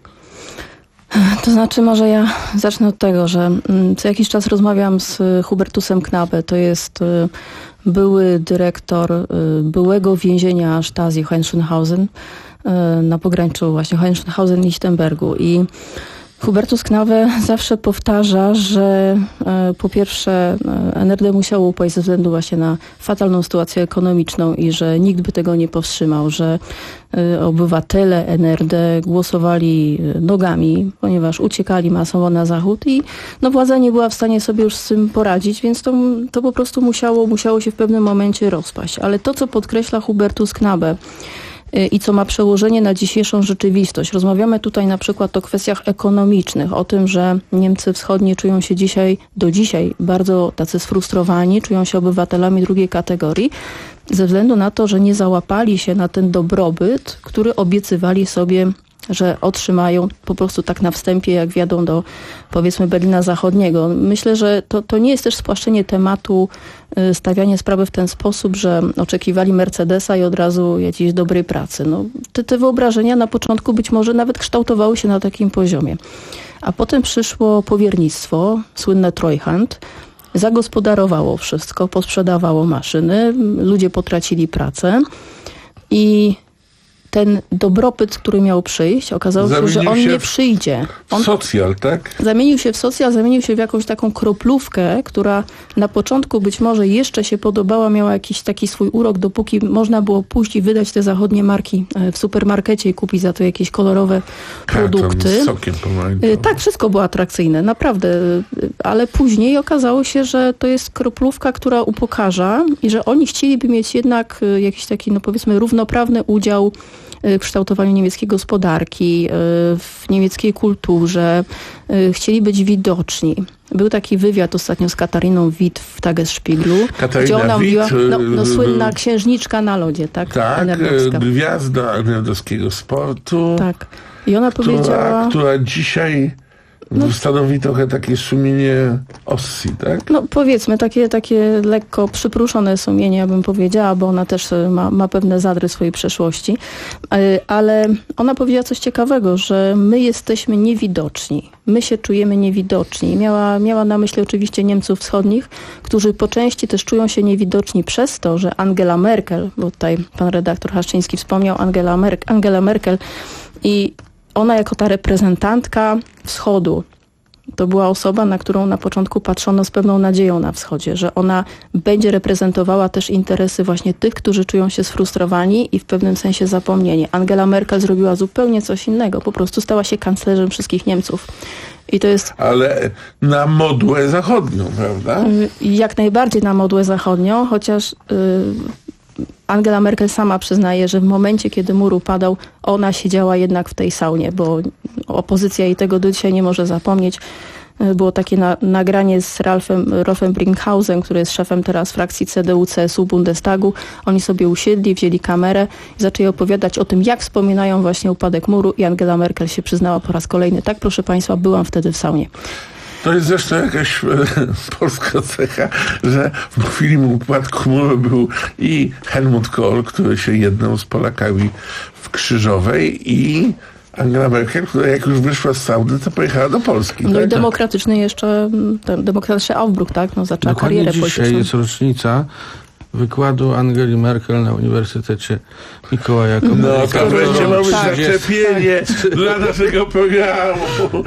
To znaczy, może ja zacznę od tego, że co jakiś czas rozmawiam z Hubertusem Knabe. To jest były dyrektor byłego więzienia Stasi Hohenschönhausen na pograniczu właśnie Hohenschönhausen i Lichtenbergu. I Hubertus Knabe zawsze powtarza, że e, po pierwsze e, N R D musiało upaść ze względu właśnie na fatalną sytuację ekonomiczną i że nikt by tego nie powstrzymał, że e, obywatele N R D głosowali nogami, ponieważ uciekali masowo na zachód i no, władza nie była w stanie sobie już z tym poradzić, więc to, to po prostu musiało, musiało się w pewnym momencie rozpaść. Ale to, co podkreśla Hubertus Knabe, i co ma przełożenie na dzisiejszą rzeczywistość. Rozmawiamy tutaj na przykład o kwestiach ekonomicznych, o tym, że Niemcy wschodnie czują się dzisiaj, do dzisiaj bardzo tacy sfrustrowani, czują się obywatelami drugiej kategorii, ze względu na to, że nie załapali się na ten dobrobyt, który obiecywali sobie, że otrzymają po prostu tak na wstępie, jak wjadą do, powiedzmy, Berlina Zachodniego. Myślę, że to, to nie jest też spłaszczenie tematu, stawianie sprawy w ten sposób, że oczekiwali Mercedesa i od razu jakiejś dobrej pracy. No, te, te wyobrażenia na początku być może nawet kształtowały się na takim poziomie. A potem przyszło powiernictwo, słynne Treuhand, zagospodarowało wszystko, posprzedawało maszyny, ludzie potracili pracę i ten dobrobyt, który miał przyjść, okazało się, że on nie przyjdzie. On socjal, tak? Zamienił się w socjal, zamienił się w jakąś taką kroplówkę, która na początku być może jeszcze się podobała, miała jakiś taki swój urok, dopóki można było pójść i wydać te zachodnie marki w supermarkecie i kupić za to jakieś kolorowe produkty. Z sokiem pomarańczowym. Tak, wszystko było atrakcyjne, naprawdę. Ale później okazało się, że to jest kroplówka, która upokarza i że oni chcieliby mieć jednak jakiś taki, no powiedzmy, równoprawny udział w kształtowaniu niemieckiej gospodarki, w niemieckiej kulturze. Chcieli być widoczni. Był taki wywiad ostatnio z Katariną Witt w Tagesspiegelu, Katarina gdzie ona Witt, mówiła, no, no słynna księżniczka na lodzie, tak? Tak, gwiazda angielskiego sportu. Tak. I ona która, powiedziała... która dzisiaj no, stanowi trochę takie sumienie Ossi, tak? No powiedzmy, takie, takie lekko przypruszone sumienie, ja bym powiedziała, bo ona też ma, ma pewne zadry swojej przeszłości. Ale ona powiedziała coś ciekawego, że my jesteśmy niewidoczni. My się czujemy niewidoczni. Miała, miała na myśli oczywiście Niemców wschodnich, którzy po części też czują się niewidoczni przez to, że Angela Merkel, bo tutaj pan redaktor Haszczyński wspomniał Angela, Mer- Angela Merkel i ona jako ta reprezentantka wschodu, to była osoba, na którą na początku patrzono z pewną nadzieją na wschodzie, że ona będzie reprezentowała też interesy właśnie tych, którzy czują się sfrustrowani i w pewnym sensie zapomnieni. Angela Merkel zrobiła zupełnie coś innego, po prostu stała się kanclerzem wszystkich Niemców. I to jest... Ale na modłę zachodnią, prawda? Jak najbardziej na modłę zachodnią, chociaż... Yy, Angela Merkel sama przyznaje, że w momencie, kiedy mur upadał, ona siedziała jednak w tej saunie, bo opozycja jej tego do dzisiaj nie może zapomnieć. Było takie na, nagranie z Ralfem, Rolfem Brinkhausem, który jest szefem teraz frakcji C D U C S U Bundestagu. Oni sobie usiedli, wzięli kamerę i zaczęli opowiadać o tym, jak wspominają właśnie upadek muru i Angela Merkel się przyznała po raz kolejny. Tak, proszę państwa, byłam wtedy w saunie. To jest zresztą jakaś polska cecha, że w chwili upadku muru był i Helmut Kohl, który się jednał z Polakami w Krzyżowej, i Angela Merkel, która jak już wyszła z sauny, to pojechała do Polski. No tak? i demokratyczny jeszcze, ten demokratyczny Aufbruch, tak? No, zaczęła Dokładnie karierę dzisiaj polityczną. jest rocznica wykładu Angeli Merkel na Uniwersytecie Mikołaja Kopernika. No, to wreszcie mamy tak. zaczepienie dla naszego programu.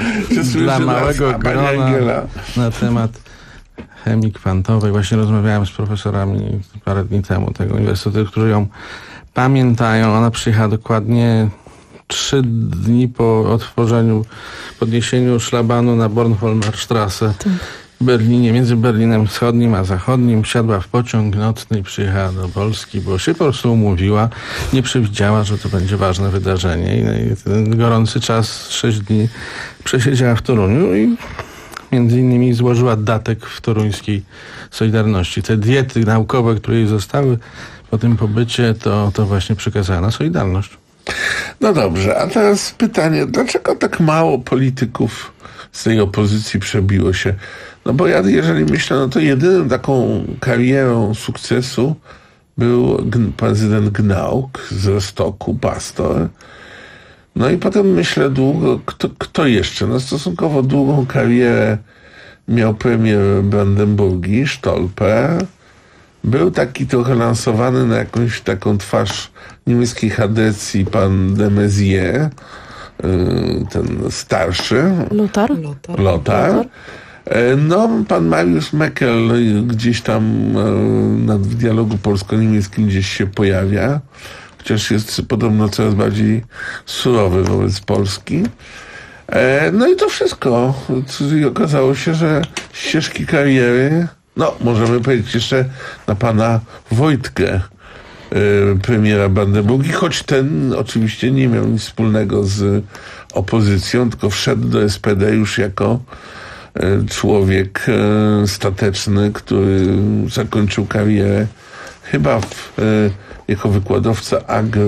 Dla małego grona na temat chemii kwantowej. Właśnie rozmawiałem z profesorami parę dni temu tego uniwersytetu, którzy ją pamiętają. Ona przyjechała dokładnie trzy dni po otworzeniu, podniesieniu szlabanu na Bornholmerstrasse w Berlinie, między Berlinem Wschodnim a Zachodnim. Wsiadła w pociąg nocny i przyjechała do Polski, bo się po prostu umówiła. Nie przewidziała, że to będzie ważne wydarzenie. I ten gorący czas, sześć dni, przesiedziała w Toruniu i między innymi złożyła datek w toruńskiej Solidarności. Te diety naukowe, które jej zostały po tym pobycie, to, to właśnie przekazała na Solidarność. No dobrze, a teraz pytanie, dlaczego tak mało polityków z tej opozycji przebiło się? No bo ja, jeżeli myślę, no to jedyną taką karierą sukcesu był g- prezydent Gnauk z Rostoku, pastor. No i potem myślę długo, kto, kto jeszcze? No stosunkowo długą karierę miał premier Brandenburgii, Stolper. Był taki trochę lansowany na jakąś taką twarz niemieckiej chadecji pan de Maizière, ten starszy. Lothar. Lothar. Lothar. No, pan Mariusz Meckel gdzieś tam w dialogu polsko-niemieckim gdzieś się pojawia, chociaż jest podobno coraz bardziej surowy wobec Polski. No i to wszystko. I okazało się, że ścieżki kariery, no możemy powiedzieć jeszcze na pana Wojtkę, premiera Brandenburgii, choć ten oczywiście nie miał nic wspólnego z opozycją, tylko wszedł do S P D już jako człowiek stateczny, który zakończył karierę chyba w, jako wykładowca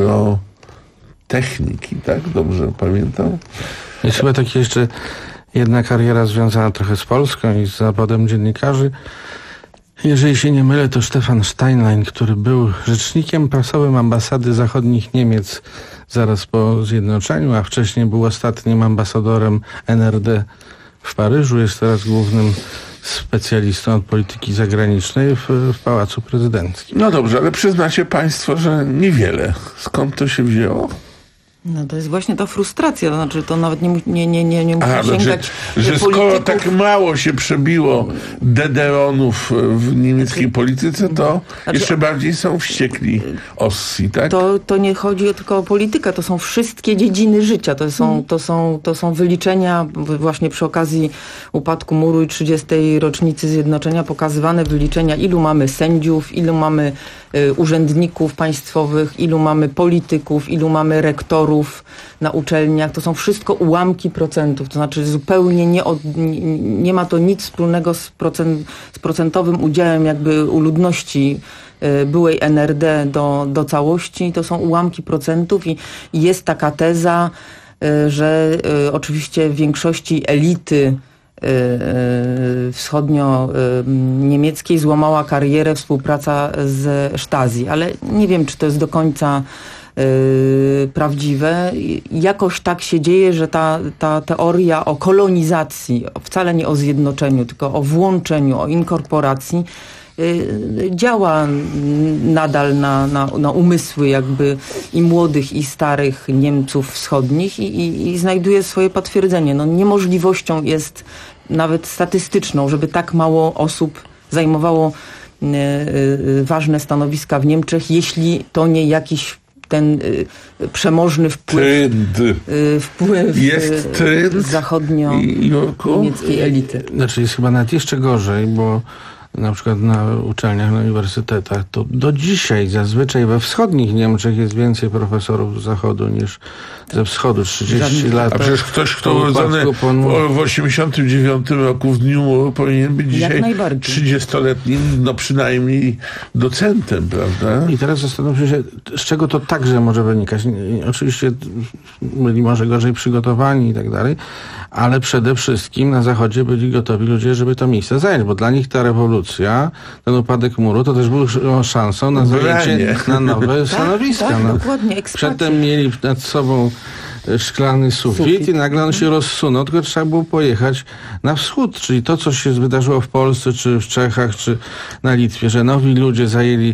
agrotechniki, tak? Dobrze pamiętam? Jest chyba taka jeszcze jedna kariera związana trochę z Polską i z zawodem dziennikarzy. Jeżeli się nie mylę, to Stefan Steinlein, który był rzecznikiem prasowym ambasady zachodnich Niemiec zaraz po zjednoczeniu, a wcześniej był ostatnim ambasadorem N R D w Paryżu, jest teraz głównym specjalistą od polityki zagranicznej w, w Pałacu Prezydenckim. No dobrze, ale przyznacie państwo, że niewiele. Skąd to się wzięło? No to jest właśnie ta frustracja, to znaczy to nawet nie, nie, nie, nie, nie musi Aha, sięgać że, że polityków. Skoro tak mało się przebiło dederonów w niemieckiej znaczy, polityce, to znaczy, jeszcze bardziej są wściekli Ossi, tak? To, to nie chodzi tylko o politykę, to są wszystkie dziedziny życia, to są, hmm. to są, to są wyliczenia właśnie przy okazji upadku muru i trzydziestej rocznicy zjednoczenia, pokazywane wyliczenia, ilu mamy sędziów, ilu mamy y, urzędników państwowych, ilu mamy polityków, ilu mamy rektorów na uczelniach, to są wszystko ułamki procentów, to znaczy zupełnie nie, od, nie, nie ma to nic wspólnego z, procent, z procentowym udziałem jakby u ludności y, byłej N R D do, do całości, to są ułamki procentów i, i jest taka teza, y, że y, oczywiście w większości elity wschodnio-niemieckiej złamała karierę współpraca z Stasi, ale nie wiem, czy to jest do końca prawdziwe. Jakoś tak się dzieje, że ta, ta teoria o kolonizacji, wcale nie o zjednoczeniu, tylko o włączeniu, o inkorporacji działa nadal na, na, na umysły jakby i młodych, i starych Niemców wschodnich i, i, i znajduje swoje potwierdzenie. No, niemożliwością jest nawet statystyczną, żeby tak mało osób zajmowało y, y, ważne stanowiska w Niemczech, jeśli to nie jakiś ten y, przemożny wpływ, y, wpływ jest trend zachodnio-niemieckiej elity. Znaczy jest chyba nawet jeszcze gorzej, bo na przykład na uczelniach, na uniwersytetach, to do dzisiaj zazwyczaj we wschodnich Niemczech jest więcej profesorów z zachodu niż ze wschodu. trzydzieści lat. A przecież ktoś, kto urodzony w osiemdziesiątym dziewiątym roku w dniu muru powinien być dzisiaj trzydziestoletnim, no przynajmniej docentem, prawda? I teraz zastanówmy się, z czego to także może wynikać. Oczywiście byli może gorzej przygotowani i tak dalej, ale przede wszystkim na zachodzie byli gotowi ludzie, żeby to miejsce zająć, bo dla nich ta rewolucja, ten upadek muru, to też był szansą na zajęcie na nowe stanowiska. Tak, no. dokładnie. Przedtem mieli nad sobą szklany sufit, sufit i nagle on się rozsunął, tylko trzeba było pojechać na wschód, czyli to, co się wydarzyło w Polsce, czy w Czechach, czy na Litwie, że nowi ludzie zajęli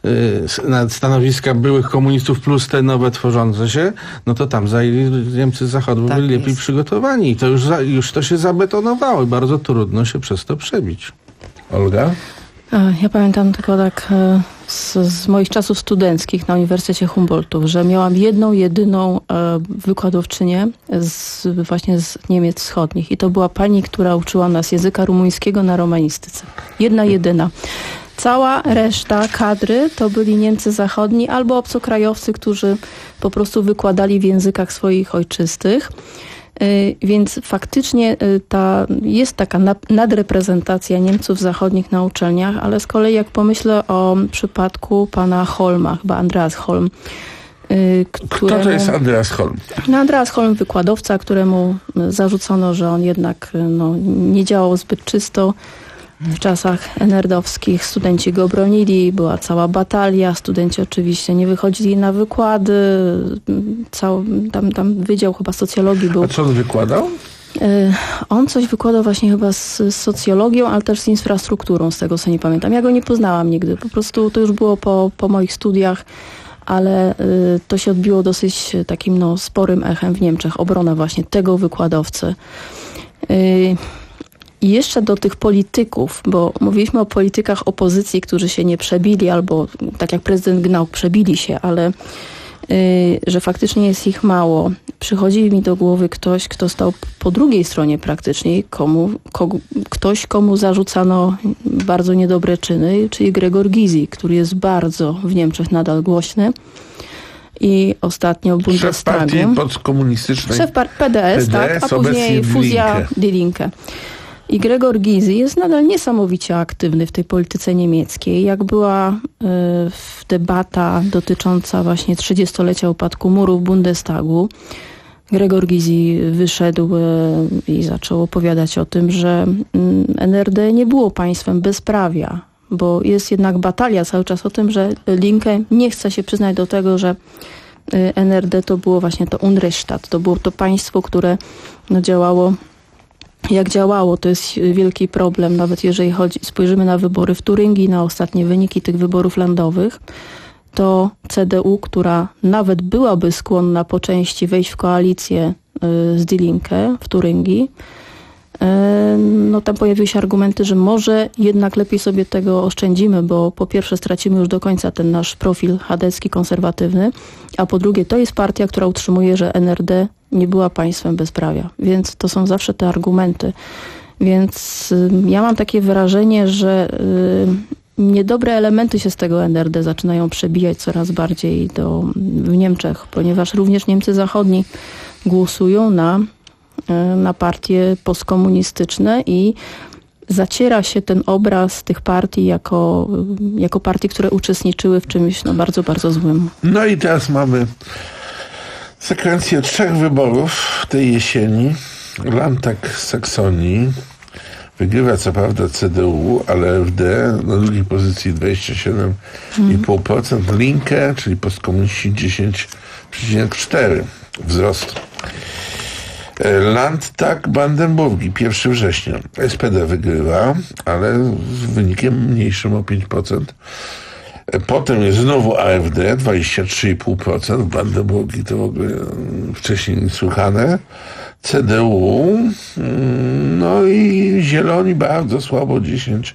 na stanowiska byłych komunistów plus te nowe tworzące się, no to tam zajęli Niemcy z zachodu, tak byli lepiej jest. przygotowani i to już, już to się zabetonowało i bardzo trudno się przez to przebić. Olga? Ja pamiętam tylko tak z, z moich czasów studenckich na Uniwersytecie Humboldtów, że miałam jedną, jedyną wykładowczynię z, właśnie z Niemiec Wschodnich i to była pani, która uczyła nas języka rumuńskiego na romanistyce. Jedna, jedyna. Cała reszta kadry to byli Niemcy zachodni albo obcokrajowcy, którzy po prostu wykładali w językach swoich ojczystych. Więc faktycznie ta, jest taka nadreprezentacja Niemców zachodnich na uczelniach, ale z kolei jak pomyślę o przypadku pana Holma, chyba Andreas Holm. Któremu, Kto to jest Andreas Holm? No Andreas Holm, wykładowca, któremu zarzucono, że on jednak no, nie działał zbyt czysto. W czasach enerdowskich studenci go bronili, była cała batalia, studenci oczywiście nie wychodzili na wykłady, Cał, tam, tam wydział chyba socjologii był. A co on wykładał? On coś wykładał właśnie chyba z socjologią, ale też z infrastrukturą, z tego co nie pamiętam. Ja go nie poznałam nigdy, po prostu to już było po, po moich studiach, ale y, to się odbiło dosyć takim no, sporym echem w Niemczech, obrona właśnie tego wykładowcy. Y, I jeszcze do tych polityków, bo mówiliśmy o politykach opozycji, którzy się nie przebili, albo tak jak prezydent Gnauk, przebili się, ale y, że faktycznie jest ich mało. Przychodzi mi do głowy ktoś, kto stał po drugiej stronie praktycznie, komu, kogu, ktoś, komu zarzucano bardzo niedobre czyny, czyli Gregor Gysi, który jest bardzo w Niemczech nadal głośny. I ostatnio w Bundestagu. Szef partii postkomunistycznej. Szef par- P D S, P D S, tak, a później fuzja Die Linke. I Gregor Gysi jest nadal niesamowicie aktywny w tej polityce niemieckiej. Jak była y, debata dotycząca właśnie trzydziestolecia upadku muru w Bundestagu, Gregor Gysi wyszedł y, i zaczął opowiadać o tym, że y, N R D nie było państwem bezprawia, bo jest jednak batalia cały czas o tym, że Linke nie chce się przyznać do tego, że y, N R D to było właśnie to Unrechtsstaat, to było to państwo, które no, działało jak działało. To jest wielki problem, nawet jeżeli chodzi, spojrzymy na wybory w Turyngii, na ostatnie wyniki tych wyborów landowych, to C D U, która nawet byłaby skłonna po części wejść w koalicję y, z Die Linke w Turyngii, y, no tam pojawiły się argumenty, że może jednak lepiej sobie tego oszczędzimy, bo po pierwsze stracimy już do końca ten nasz profil chadecki, konserwatywny, a po drugie to jest partia, która utrzymuje, że N R D nie była państwem bezprawia. Więc to są zawsze te argumenty. Więc y, ja mam takie wrażenie, że y, niedobre elementy się z tego N R D zaczynają przebijać coraz bardziej do, w Niemczech, ponieważ również Niemcy zachodni głosują na, y, na partie postkomunistyczne i zaciera się ten obraz tych partii jako, jako partii, które uczestniczyły w czymś no, bardzo, bardzo złym. No i teraz mamy sekwencję trzech wyborów tej jesieni. Landtag z Saksonii wygrywa co prawda C D U, ale F D na drugiej pozycji dwadzieścia siedem i pół procent. Linke, czyli postkomuniści dziesięć przecinek cztery wzrost. Landtag Brandenburgii pierwszego września. S P D wygrywa, ale z wynikiem mniejszym o pięć procent. Potem jest znowu A F D, dwadzieścia trzy i pół procent. W Brandenburgii to w ogóle wcześniej niesłychane. C D U, no i Zieloni bardzo słabo, dziesięć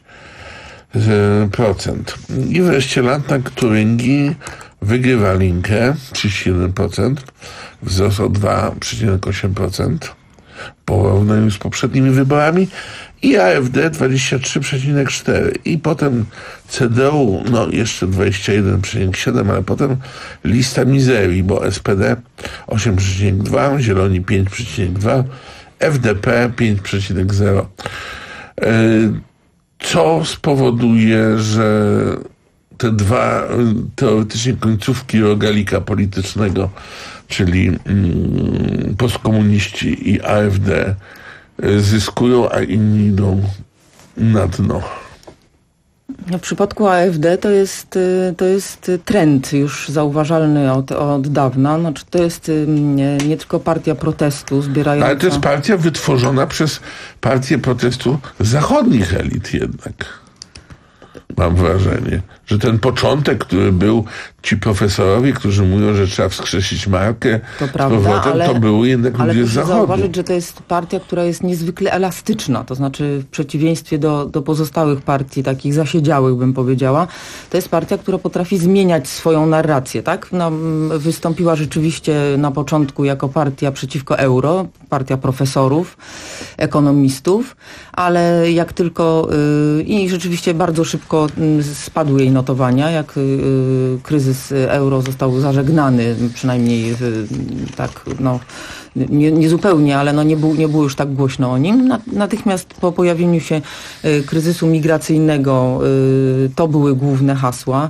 procent. I wreszcie Landtag Turyngii wygrywa Linke, trzydzieści jeden procent. Wzrost o dwa przecinek osiem procent w porównaniu z poprzednimi wyborami. I A F D dwadzieścia trzy przecinek cztery procent. I potem C D U, no jeszcze dwadzieścia jeden przecinek siedem procent, ale potem lista mizerii, bo S P D osiem przecinek dwa procent, Zieloni pięć przecinek dwa procent, F D P pięć przecinek zero procent. Co spowoduje, że te dwa teoretycznie końcówki rogalika politycznego, czyli mm, postkomuniści i A F D, zyskują, a inni idą na dno. No, w przypadku A F D to jest, to jest trend już zauważalny od, od dawna. Znaczy, to jest nie, nie tylko partia protestu zbierająca... Ale to jest partia wytworzona przez partię protestu zachodnich elit jednak. Mam wrażenie, że ten początek, który był, ci profesorowie, którzy mówią, że trzeba wskrzesić markę, to prawda, powrotem, ale, to były jednak ale ludzie z zachodu. zachodu. Zauważyć, że to jest partia, która jest niezwykle elastyczna, to znaczy w przeciwieństwie do, do pozostałych partii, takich zasiedziałych bym powiedziała, to jest partia, która potrafi zmieniać swoją narrację, tak? No, wystąpiła rzeczywiście na początku jako partia przeciwko euro, partia profesorów, ekonomistów, ale jak tylko yy, i rzeczywiście bardzo szybko yy, spadły jej notowania, jak yy, kryzys euro został zażegnany, przynajmniej yy, tak, no, nie, nie zupełnie, ale no nie, był, nie było już tak głośno o nim. Natychmiast po pojawieniu się yy, kryzysu migracyjnego yy, to były główne hasła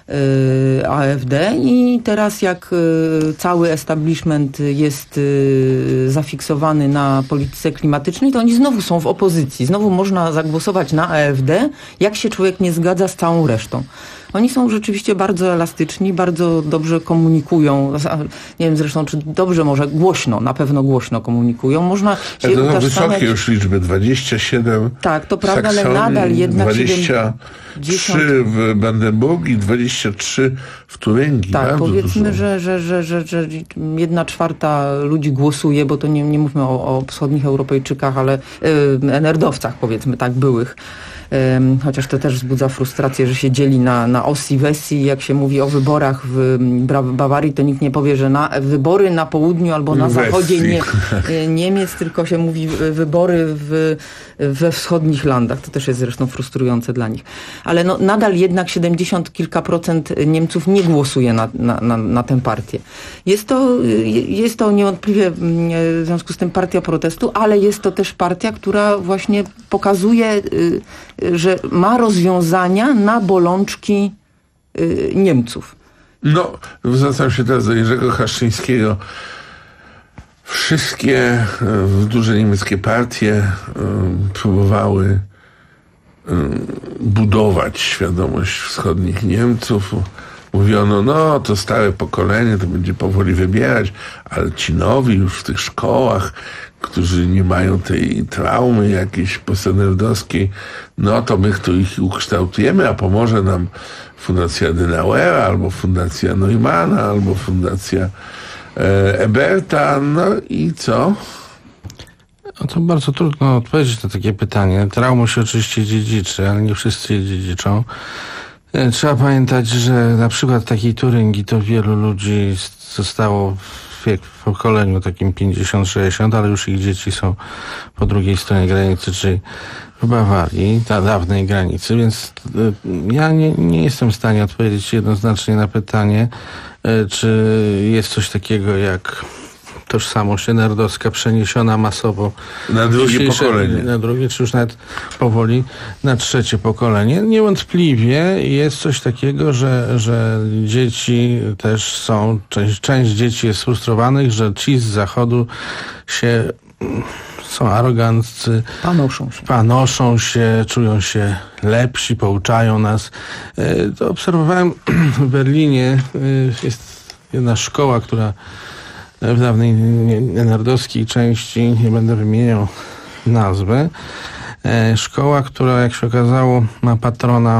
A F D i teraz jak cały establishment jest zafiksowany na polityce klimatycznej, to oni znowu są w opozycji. Znowu można zagłosować na A F D, jak się człowiek nie zgadza z całą resztą. Oni są rzeczywiście bardzo elastyczni, bardzo dobrze komunikują. Nie wiem zresztą, czy dobrze, może głośno, na pewno głośno komunikują. Można się to są utożsamiać... wysokie już liczby, dwadzieścia siedem tak, to prawda, Saksonii, ale nadal jednak dwadzieścia trzy w Brandenburgii i dwadzieścia trzy w Turyngii. Tak, powiedzmy, że, że, że, że, że jedna czwarta ludzi głosuje, bo to nie, nie mówmy o, o wschodnich Europejczykach, ale y, enerdowcach, powiedzmy tak, byłych. Um, chociaż to też wzbudza frustrację, że się dzieli na, na Ossi, Wessi. Jak się mówi o wyborach w Bra- Bawarii, to nikt nie powie, że na wybory na południu albo na Wessi. zachodzie nie, Niemiec, tylko się mówi wybory w, we wschodnich landach. To też jest zresztą frustrujące dla nich. Ale no, nadal jednak siedemdziesiąt kilka procent Niemców nie głosuje na, na, na, na tę partię. Jest to, jest to niewątpliwie w związku z tym partia protestu, ale jest to też partia, która właśnie pokazuje, że ma rozwiązania na bolączki y, Niemców. No, zwracam się teraz do Jerzego Haszczyńskiego. Wszystkie y, duże niemieckie partie y, próbowały y, budować świadomość wschodnich Niemców. Mówiono, no to stare pokolenie to będzie powoli wybierać, ale ci nowi już w tych szkołach, którzy nie mają tej traumy jakiejś postenerdowskiej, no to my tu ich ukształtujemy, a pomoże nam Fundacja Adenauera, albo Fundacja Neumanna, albo Fundacja e, Eberta, no i co? No to bardzo trudno odpowiedzieć na takie pytanie. Traumy się oczywiście dziedziczy, ale nie wszyscy je dziedziczą. Trzeba pamiętać, że na przykład takiej Turyngii to wielu ludzi zostało w, wiek, w pokoleniu takim pięćdziesiąt sześćdziesiąt, ale już ich dzieci są po drugiej stronie granicy, czyli w Bawarii, ta dawnej granicy, więc ja nie, nie jestem w stanie odpowiedzieć jednoznacznie na pytanie, czy jest coś takiego jak tożsamość enerdowska przeniesiona masowo na drugie pokolenie. Na drugie, czy już nawet powoli na trzecie pokolenie. Niewątpliwie jest coś takiego, że, że dzieci też są, część, część dzieci jest frustrowanych, że ci z zachodu się są aroganccy, panoszą się. panoszą się, czują się lepsi, pouczają nas. To obserwowałem w Berlinie. Jest jedna szkoła, która w dawnej enerdowskiej części, nie będę wymieniał nazwy, szkoła, która jak się okazało ma patrona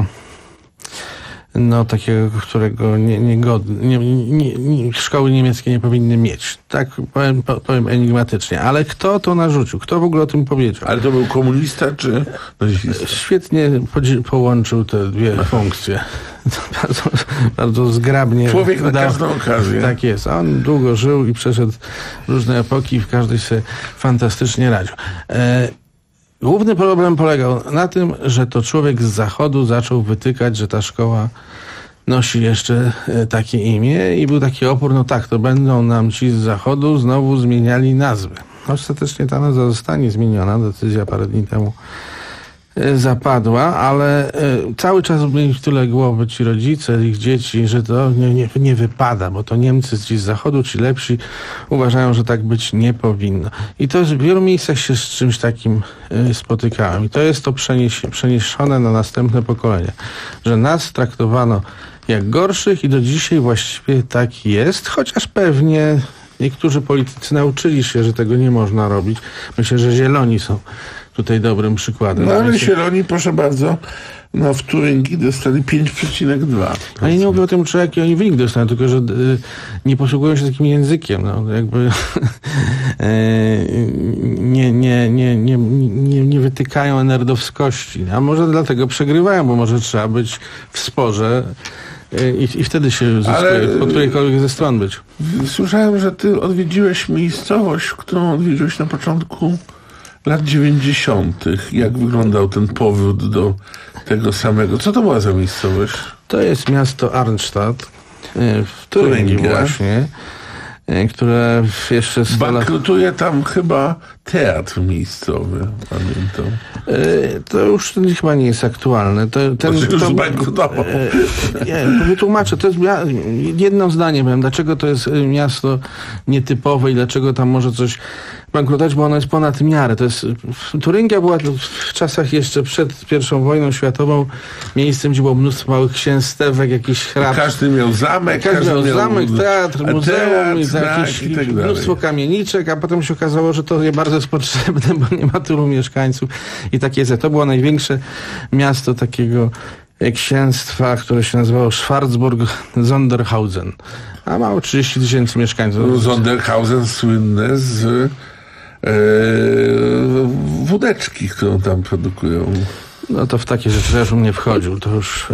no takiego, którego nie, nie, nie, nie, nie, szkoły niemieckie nie powinny mieć. Tak powiem, powiem enigmatycznie. Ale kto to narzucił? Kto w ogóle o tym powiedział? Ale to był komunista czy nazista? Świetnie połączył te dwie funkcje. Bardzo, bardzo zgrabnie. Człowiek na każdą okazję. Tak jest. On długo żył i przeszedł różne epoki i w każdej sobie fantastycznie radził. E, Główny problem polegał na tym, że to człowiek z zachodu zaczął wytykać, że ta szkoła nosi jeszcze takie imię i był taki opór, no tak, to będą nam ci z zachodu znowu zmieniali nazwy. Ostatecznie ta nazwa zostanie zmieniona, decyzja parę dni temu zapadła, ale cały czas mieli w tyle głowy ci rodzice, ich dzieci, że to nie, nie, nie wypada, bo to Niemcy ci z zachodu, ci lepsi uważają, że tak być nie powinno. I to w wielu miejscach się z czymś takim spotykałem. I to jest to przenieś, przeniesione na następne pokolenia, że nas traktowano jak gorszych i do dzisiaj właściwie tak jest, chociaż pewnie niektórzy politycy nauczyli się, że tego nie można robić. Myślę, że Zieloni są tutaj dobrym przykładem. No ale Zieloni, proszę bardzo, no w Turyngii dostali pięć przecinek dwa. Ale nie mówię o tym, czy jaki oni wynik dostaną, tylko że y, nie posługują się takim językiem. No, jakby y, nie, nie, nie, nie, nie, nie wytykają enerdowskości. A może dlatego przegrywają, bo może trzeba być w sporze i, i wtedy się zyskuje, ale po którejkolwiek ze stron być. Słyszałem, że ty odwiedziłeś miejscowość, którą odwiedziłeś na początku lat dziewięćdziesiątych. Jak wyglądał ten powrót do tego samego? Co to była za miejscowość? To jest miasto Arnstadt w Turyngii właśnie, które jeszcze sto lat... Bankrutuje tam chyba teatr miejscowy, pamiętam. To już chyba nie jest aktualne. To, ten, to już to, zbankrutował. Nie, wytłumaczę. To jest jedno zdanie powiem, dlaczego to jest miasto nietypowe i dlaczego tam może coś bankrutować, bo ono jest ponad miarę. To jest, Turyngia była w czasach jeszcze przed pierwszą wojną światową miejscem, gdzie było mnóstwo małych księstewek, jakichś hrabstw. Każdy miał zamek, każdy, każdy miał, miał zamek, teatr, muzeum, teatr, jakieś, i tak mnóstwo kamieniczek, a potem się okazało, że to nie bardzo jest potrzebne, bo nie ma tylu mieszkańców i tak jest. To było największe miasto takiego księstwa, które się nazywało Schwarzburg-Sondershausen, a mało trzydzieści tysięcy mieszkańców. No, Sondershausen słynne z e, wódeczki, którą tam produkują. No to w takie rzeczy też bym nie wchodził, to już...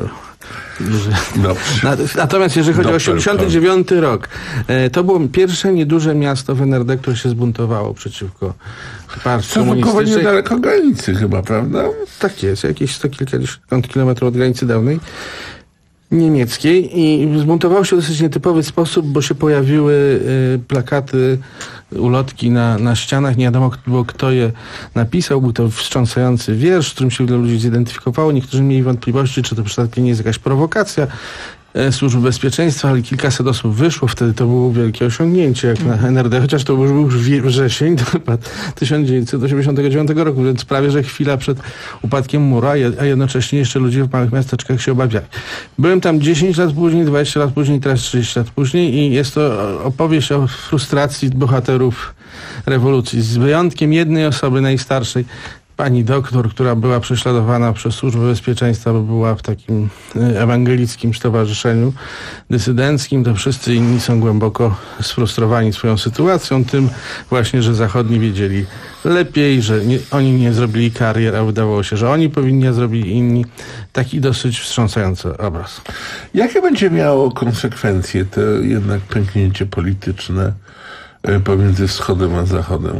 Natomiast jeżeli chodzi o osiemdziesiąty dziewiąty rok, to było pierwsze nieduże miasto w en er de, które się zbuntowało przeciwko partii komunistycznej. To niedaleko granicy chyba, prawda? Tak jest, jakieś sto kilkadziesiąt kilometrów od granicy dawnej niemieckiej i zbuntowało się w dosyć nietypowy sposób, bo się pojawiły y, plakaty, ulotki na, na ścianach. Nie wiadomo było, kto je napisał. Był to wstrząsający wiersz, z którym się wielu ludzi zidentyfikowało. Niektórzy mieli wątpliwości, czy to przypadkiem nie jest jakaś prowokacja e, służb bezpieczeństwa, ale kilkaset osób wyszło. Wtedy to było wielkie osiągnięcie jak na en er de, chociaż to już był wrzesień, to chyba tysiąc dziewięćset osiemdziesiątego dziewiątego roku, więc prawie, że chwila przed upadkiem muru, a, je, a jednocześnie jeszcze ludzie w małych miasteczkach się obawiali. Byłem tam dziesięć lat później, dwadzieścia lat później, teraz trzydzieści lat później i jest to opowieść o frustracji bohaterów rewolucji. Z wyjątkiem jednej osoby, najstarszej, pani doktor, która była prześladowana przez służbę bezpieczeństwa, bo była w takim ewangelickim stowarzyszeniu dysydenckim, to wszyscy inni są głęboko sfrustrowani swoją sytuacją, tym właśnie, że zachodni wiedzieli lepiej, że nie, oni nie zrobili karier, a wydawało się, że oni powinni, a zrobili inni. Taki dosyć wstrząsający obraz. Jakie będzie miało konsekwencje to jednak pęknięcie polityczne pomiędzy wschodem a zachodem?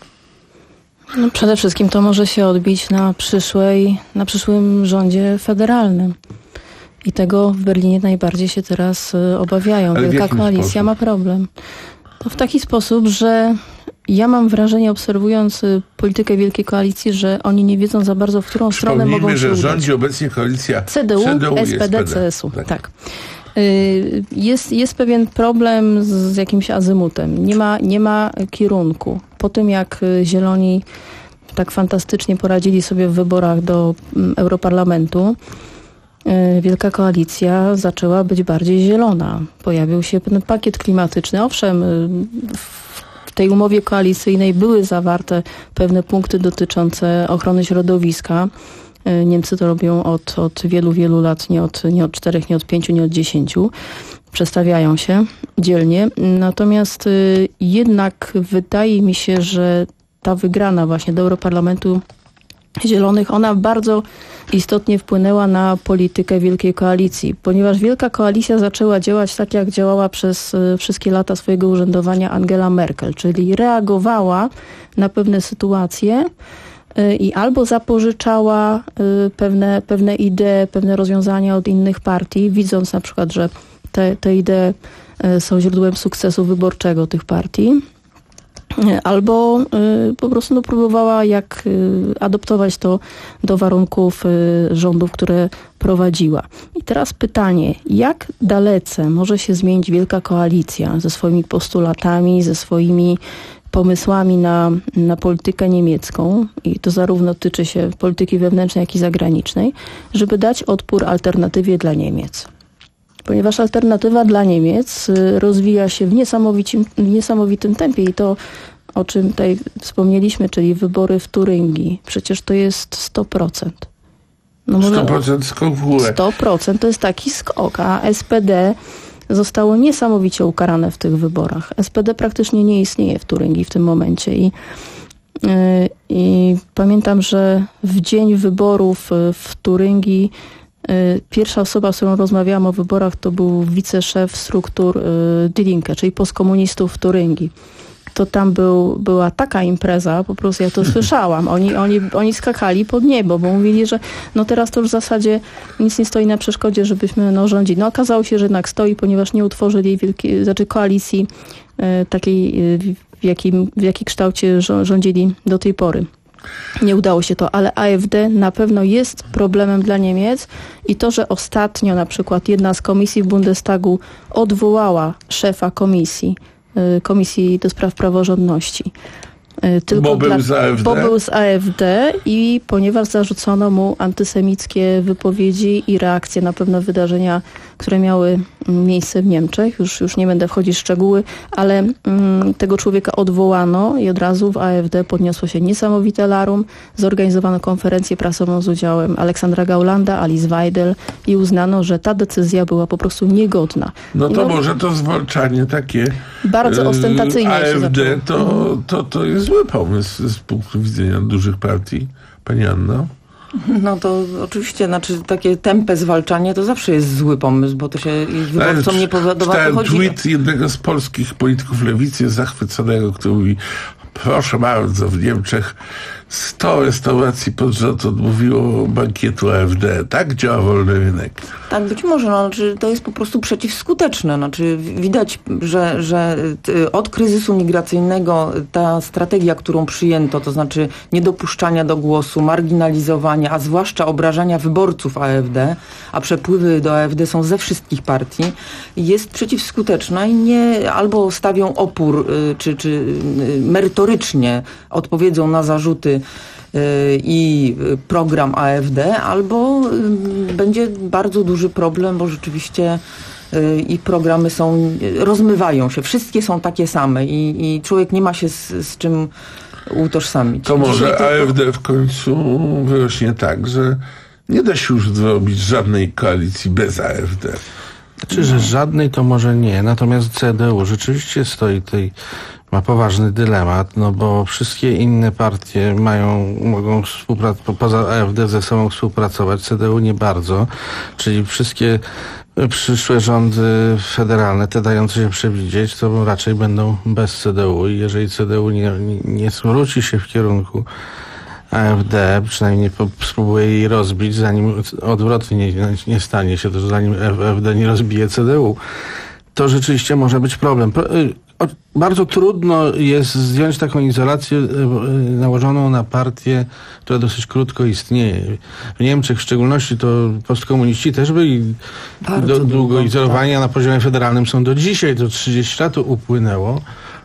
No przede wszystkim to może się odbić na przyszłej, na przyszłym rządzie federalnym. I tego w Berlinie najbardziej się teraz y, obawiają. Ale Wielka koalicja sposób? ma problem. To w taki sposób, że ja mam wrażenie, obserwując y, politykę Wielkiej Koalicji, że oni nie wiedzą za bardzo, w którą stronę mogą się że udać. rządzi obecnie koalicja C D U, C D U S P D, C S U. Tak. tak. Jest, jest pewien problem z, z jakimś azymutem. Nie ma, nie ma kierunku. Po tym, jak Zieloni tak fantastycznie poradzili sobie w wyborach do Europarlamentu, Wielka Koalicja zaczęła być bardziej zielona. Pojawił się pewien pakiet klimatyczny. Owszem, w tej umowie koalicyjnej były zawarte pewne punkty dotyczące ochrony środowiska. Niemcy to robią od, od wielu, wielu lat, nie od, nie od czterech, nie od pięciu, nie od dziesięciu. Przestawiają się dzielnie. Natomiast y, jednak wydaje mi się, że ta wygrana właśnie do Europarlamentu Zielonych, ona bardzo istotnie wpłynęła na politykę Wielkiej Koalicji, ponieważ Wielka Koalicja zaczęła działać tak, jak działała przez y, wszystkie lata swojego urzędowania Angela Merkel, czyli reagowała na pewne sytuacje i albo zapożyczała pewne, pewne idee, pewne rozwiązania od innych partii, widząc na przykład, że te, te idee są źródłem sukcesu wyborczego tych partii, albo po prostu no, próbowała jak adoptować to do warunków rządów, które prowadziła. I teraz pytanie, jak dalece może się zmienić Wielka Koalicja ze swoimi postulatami, ze swoimi pomysłami na, na politykę niemiecką, i to zarówno tyczy się polityki wewnętrznej, jak i zagranicznej, żeby dać odpór alternatywie dla Niemiec. Ponieważ alternatywa dla Niemiec rozwija się w niesamowitym, w niesamowitym tempie i to, o czym tutaj wspomnieliśmy, czyli wybory w Turyngii, przecież to jest sto procent. No sto procent skok w górę. sto procent to jest taki skok, a S P D zostało niesamowicie ukarane w tych wyborach. S P D praktycznie nie istnieje w Turyngii w tym momencie i, yy, i pamiętam, że w dzień wyborów w Turyngii yy, pierwsza osoba, z którą rozmawiałam o wyborach, to był wiceszef struktur yy, Die Linke, czyli postkomunistów w Turyngii. To tam był, była taka impreza, po prostu ja to słyszałam. Oni, oni, oni skakali pod niebo, bo mówili, że no teraz to już w zasadzie nic nie stoi na przeszkodzie, żebyśmy no, rządzili. No okazało się, że jednak stoi, ponieważ nie utworzyli wielkiej, znaczy koalicji e, takiej, e, w, jakim, w jakiej kształcie rządzili do tej pory. Nie udało się to, ale A F D na pewno jest problemem dla Niemiec i to, że ostatnio na przykład jedna z komisji w Bundestagu odwołała szefa komisji, Komisji do Spraw Praworządności. Tylko bo był dla, z A F D? Bo był z A F D i ponieważ zarzucono mu antysemickie wypowiedzi i reakcje na pewne wydarzenia, które miały miejsce w Niemczech. Już, już nie będę wchodzić w szczegóły, ale mm, tego człowieka odwołano i od razu w A F D podniosło się niesamowite larum. Zorganizowano konferencję prasową z udziałem Aleksandra Gaulanda, Alice Weidel i uznano, że ta decyzja była po prostu niegodna. No to no, może to zwalczanie takie bardzo ostentacyjnie A F D się to, to, to jest zły pomysł z punktu widzenia dużych partii. Pani Anno? No to oczywiście, znaczy takie tępe zwalczanie to zawsze jest zły pomysł, bo to się ich wyborcom nie podoba. Czytałem chodzi... tweet jednego z polskich polityków lewicy zachwyconego, który mówi: proszę bardzo, w Niemczech sto restauracji pod rząd odmówiło bankietu A F D. Tak działa wolny rynek. Tak, być może. No, znaczy, to jest po prostu przeciwskuteczne. Znaczy, widać, że, że od kryzysu migracyjnego ta strategia, którą przyjęto, to znaczy niedopuszczania do głosu, marginalizowania, a zwłaszcza obrażania wyborców A F D, a przepływy do A F D są ze wszystkich partii, jest przeciwskuteczna i nie albo stawią opór, czy, czy merytorycznie odpowiedzą na zarzuty i program A F D, albo będzie bardzo duży problem, bo rzeczywiście i programy są, rozmywają się. Wszystkie są takie same i, i człowiek nie ma się z, z czym utożsamić. To może A F D w końcu wyrośnie tak, że nie da się już zrobić żadnej koalicji bez A F D. Znaczy, że żadnej to może nie, natomiast C D U rzeczywiście stoi tej, ma poważny dylemat, no bo wszystkie inne partie mają, mogą współpracować, poza A F D ze sobą współpracować, C D U nie bardzo, czyli wszystkie przyszłe rządy federalne, te dające się przewidzieć, to raczej będą bez C D U i jeżeli C D U nie, nie, nie zwróci się w kierunku A F D, przynajmniej nie po, spróbuje jej rozbić, zanim odwrotnie nie, nie stanie się, to że zanim A F D nie rozbije C D U, to rzeczywiście może być problem. Bardzo trudno jest zdjąć taką izolację nałożoną na partię, która dosyć krótko istnieje. W Niemczech w szczególności to postkomuniści też byli do, długo izolowani, a na poziomie federalnym są do dzisiaj, to trzydzieści lat upłynęło.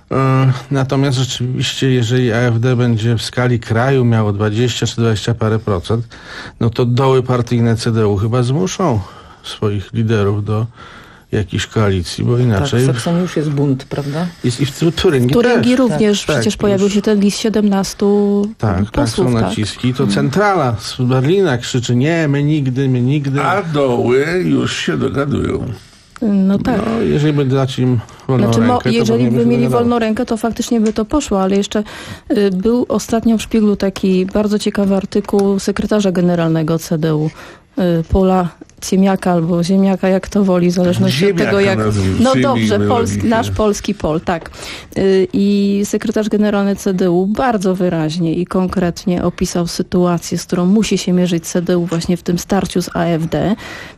Natomiast rzeczywiście, jeżeli A F D będzie w skali kraju miało dwadzieścia czy dwadzieścia parę procent, no to doły partyjne C D U chyba zmuszą swoich liderów do jakiejś koalicji, bo inaczej... Tak, w Saksonii już jest bunt, prawda? Jest i w Turyngi W Turyngi również tak, przecież tak, pojawił już. się ten list siedemnastu tak, posłów. Tak, są naciski. I to centrala z Berlina krzyczy: nie, my nigdy, my nigdy. A doły już się dogadują. No tak. No, jeżeli by dać im wolną znaczy, rękę, to jeżeli by mieli dogadało. wolną rękę, to faktycznie by to poszło, ale jeszcze y, był ostatnio w Szpieglu taki bardzo ciekawy artykuł sekretarza generalnego C D U, y, Paula Ziemniaka albo Ziemniaka, jak to woli, w zależności Ziemniaka od tego, jak... No dobrze, polski, nasz polski Pol, tak. Y, I sekretarz generalny C D U bardzo wyraźnie i konkretnie opisał sytuację, z którą musi się mierzyć C D U właśnie w tym starciu z A F D.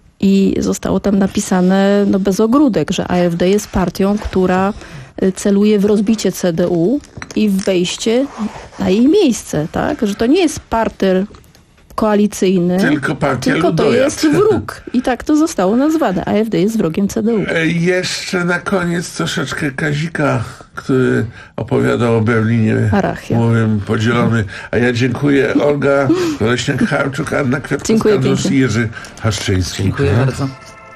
I zostało tam napisane no bez ogródek, że A F D jest partią, która celuje w rozbicie C D U i w wejście na jej miejsce, tak? Że to nie jest parter koalicyjny, tylko, partia tylko to ludojad. jest wróg. I tak to zostało nazwane. A F D jest wrogiem C D U. E, jeszcze na koniec troszeczkę Kazika, który opowiadał o Berlinie. Arachia. Mówię, podzielony. A ja dziękuję. Olga Leśniak-Harczuk, Anna Dziękuję Kwiatkowska-Andrus i Jerzy Haszczyński. Dziękuję Nie? bardzo.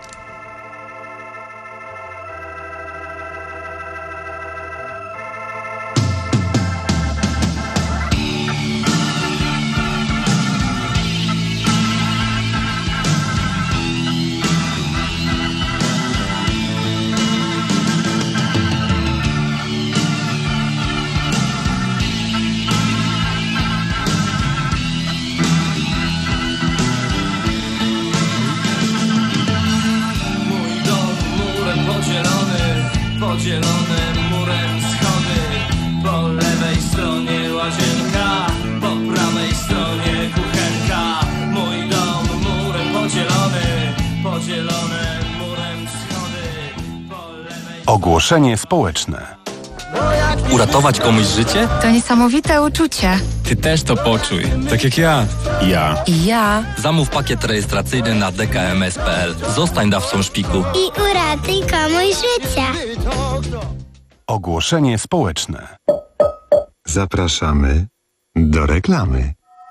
Podzielone murem schody, po lewej stronie łazienka, po prawej stronie kuchenka. Mój dom murem podzielony, podzielone murem schody, po lewej... Ogłoszenie społeczne. Uratować komuś życie? To niesamowite uczucie. Ty też to poczuj, tak jak ja. Ja. I ja. Zamów pakiet rejestracyjny na d k m s kropka p l. Zostań dawcą szpiku. I uratuj komuś życie. Ogłoszenie społeczne. Zapraszamy do reklamy.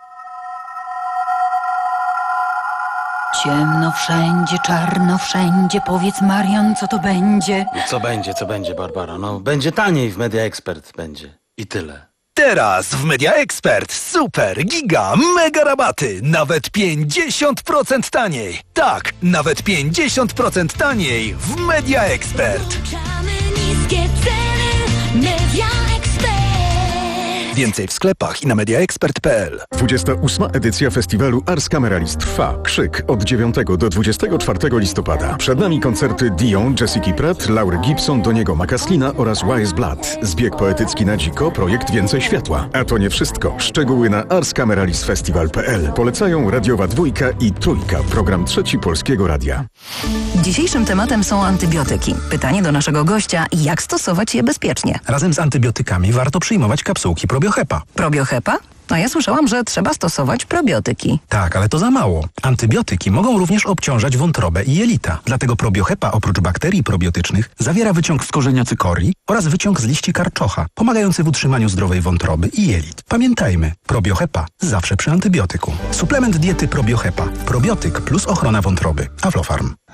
Ciemno wszędzie, czarno wszędzie. Powiedz, Marian, co to będzie? Co będzie, co będzie, Barbara? No, będzie taniej w Media Expert, będzie. I tyle. Teraz w Media Expert super, giga, mega rabaty. Nawet pięćdziesiąt procent taniej. Tak, nawet pięćdziesiąt procent taniej w Media Expert. Niskie ceny, Media Expert. Więcej w sklepach i na mediaexpert kropka p l. dwudziesta ósma edycja festiwalu Ars Cameralis trwa. Krzyk od dziewiątego do dwudziestego czwartego listopada. Przed nami koncerty Dion, Jessica Pratt, Laury Gibson, Doniego Macaslina oraz Wise Blood. Zbieg poetycki na dziko, projekt Więcej Światła. A to nie wszystko. Szczegóły na ars cameralis festival kropka p l. Polecają Radiowa Dwójka i Trójka, program Trzeci Polskiego Radia. Dzisiejszym tematem są antybiotyki. Pytanie do naszego gościa, jak stosować je bezpiecznie? Razem z antybiotykami warto przyjmować kapsułki probiohepa. Probiohepa? A ja słyszałam, że trzeba stosować probiotyki. Tak, ale to za mało. Antybiotyki mogą również obciążać wątrobę i jelita. Dlatego probiohepa oprócz bakterii probiotycznych zawiera wyciąg z korzenia cykorii oraz wyciąg z liści karczocha, pomagający w utrzymaniu zdrowej wątroby i jelit. Pamiętajmy, probiohepa zawsze przy antybiotyku. Suplement diety probiohepa. Probiotyk plus ochrona wątroby. Aflofarm.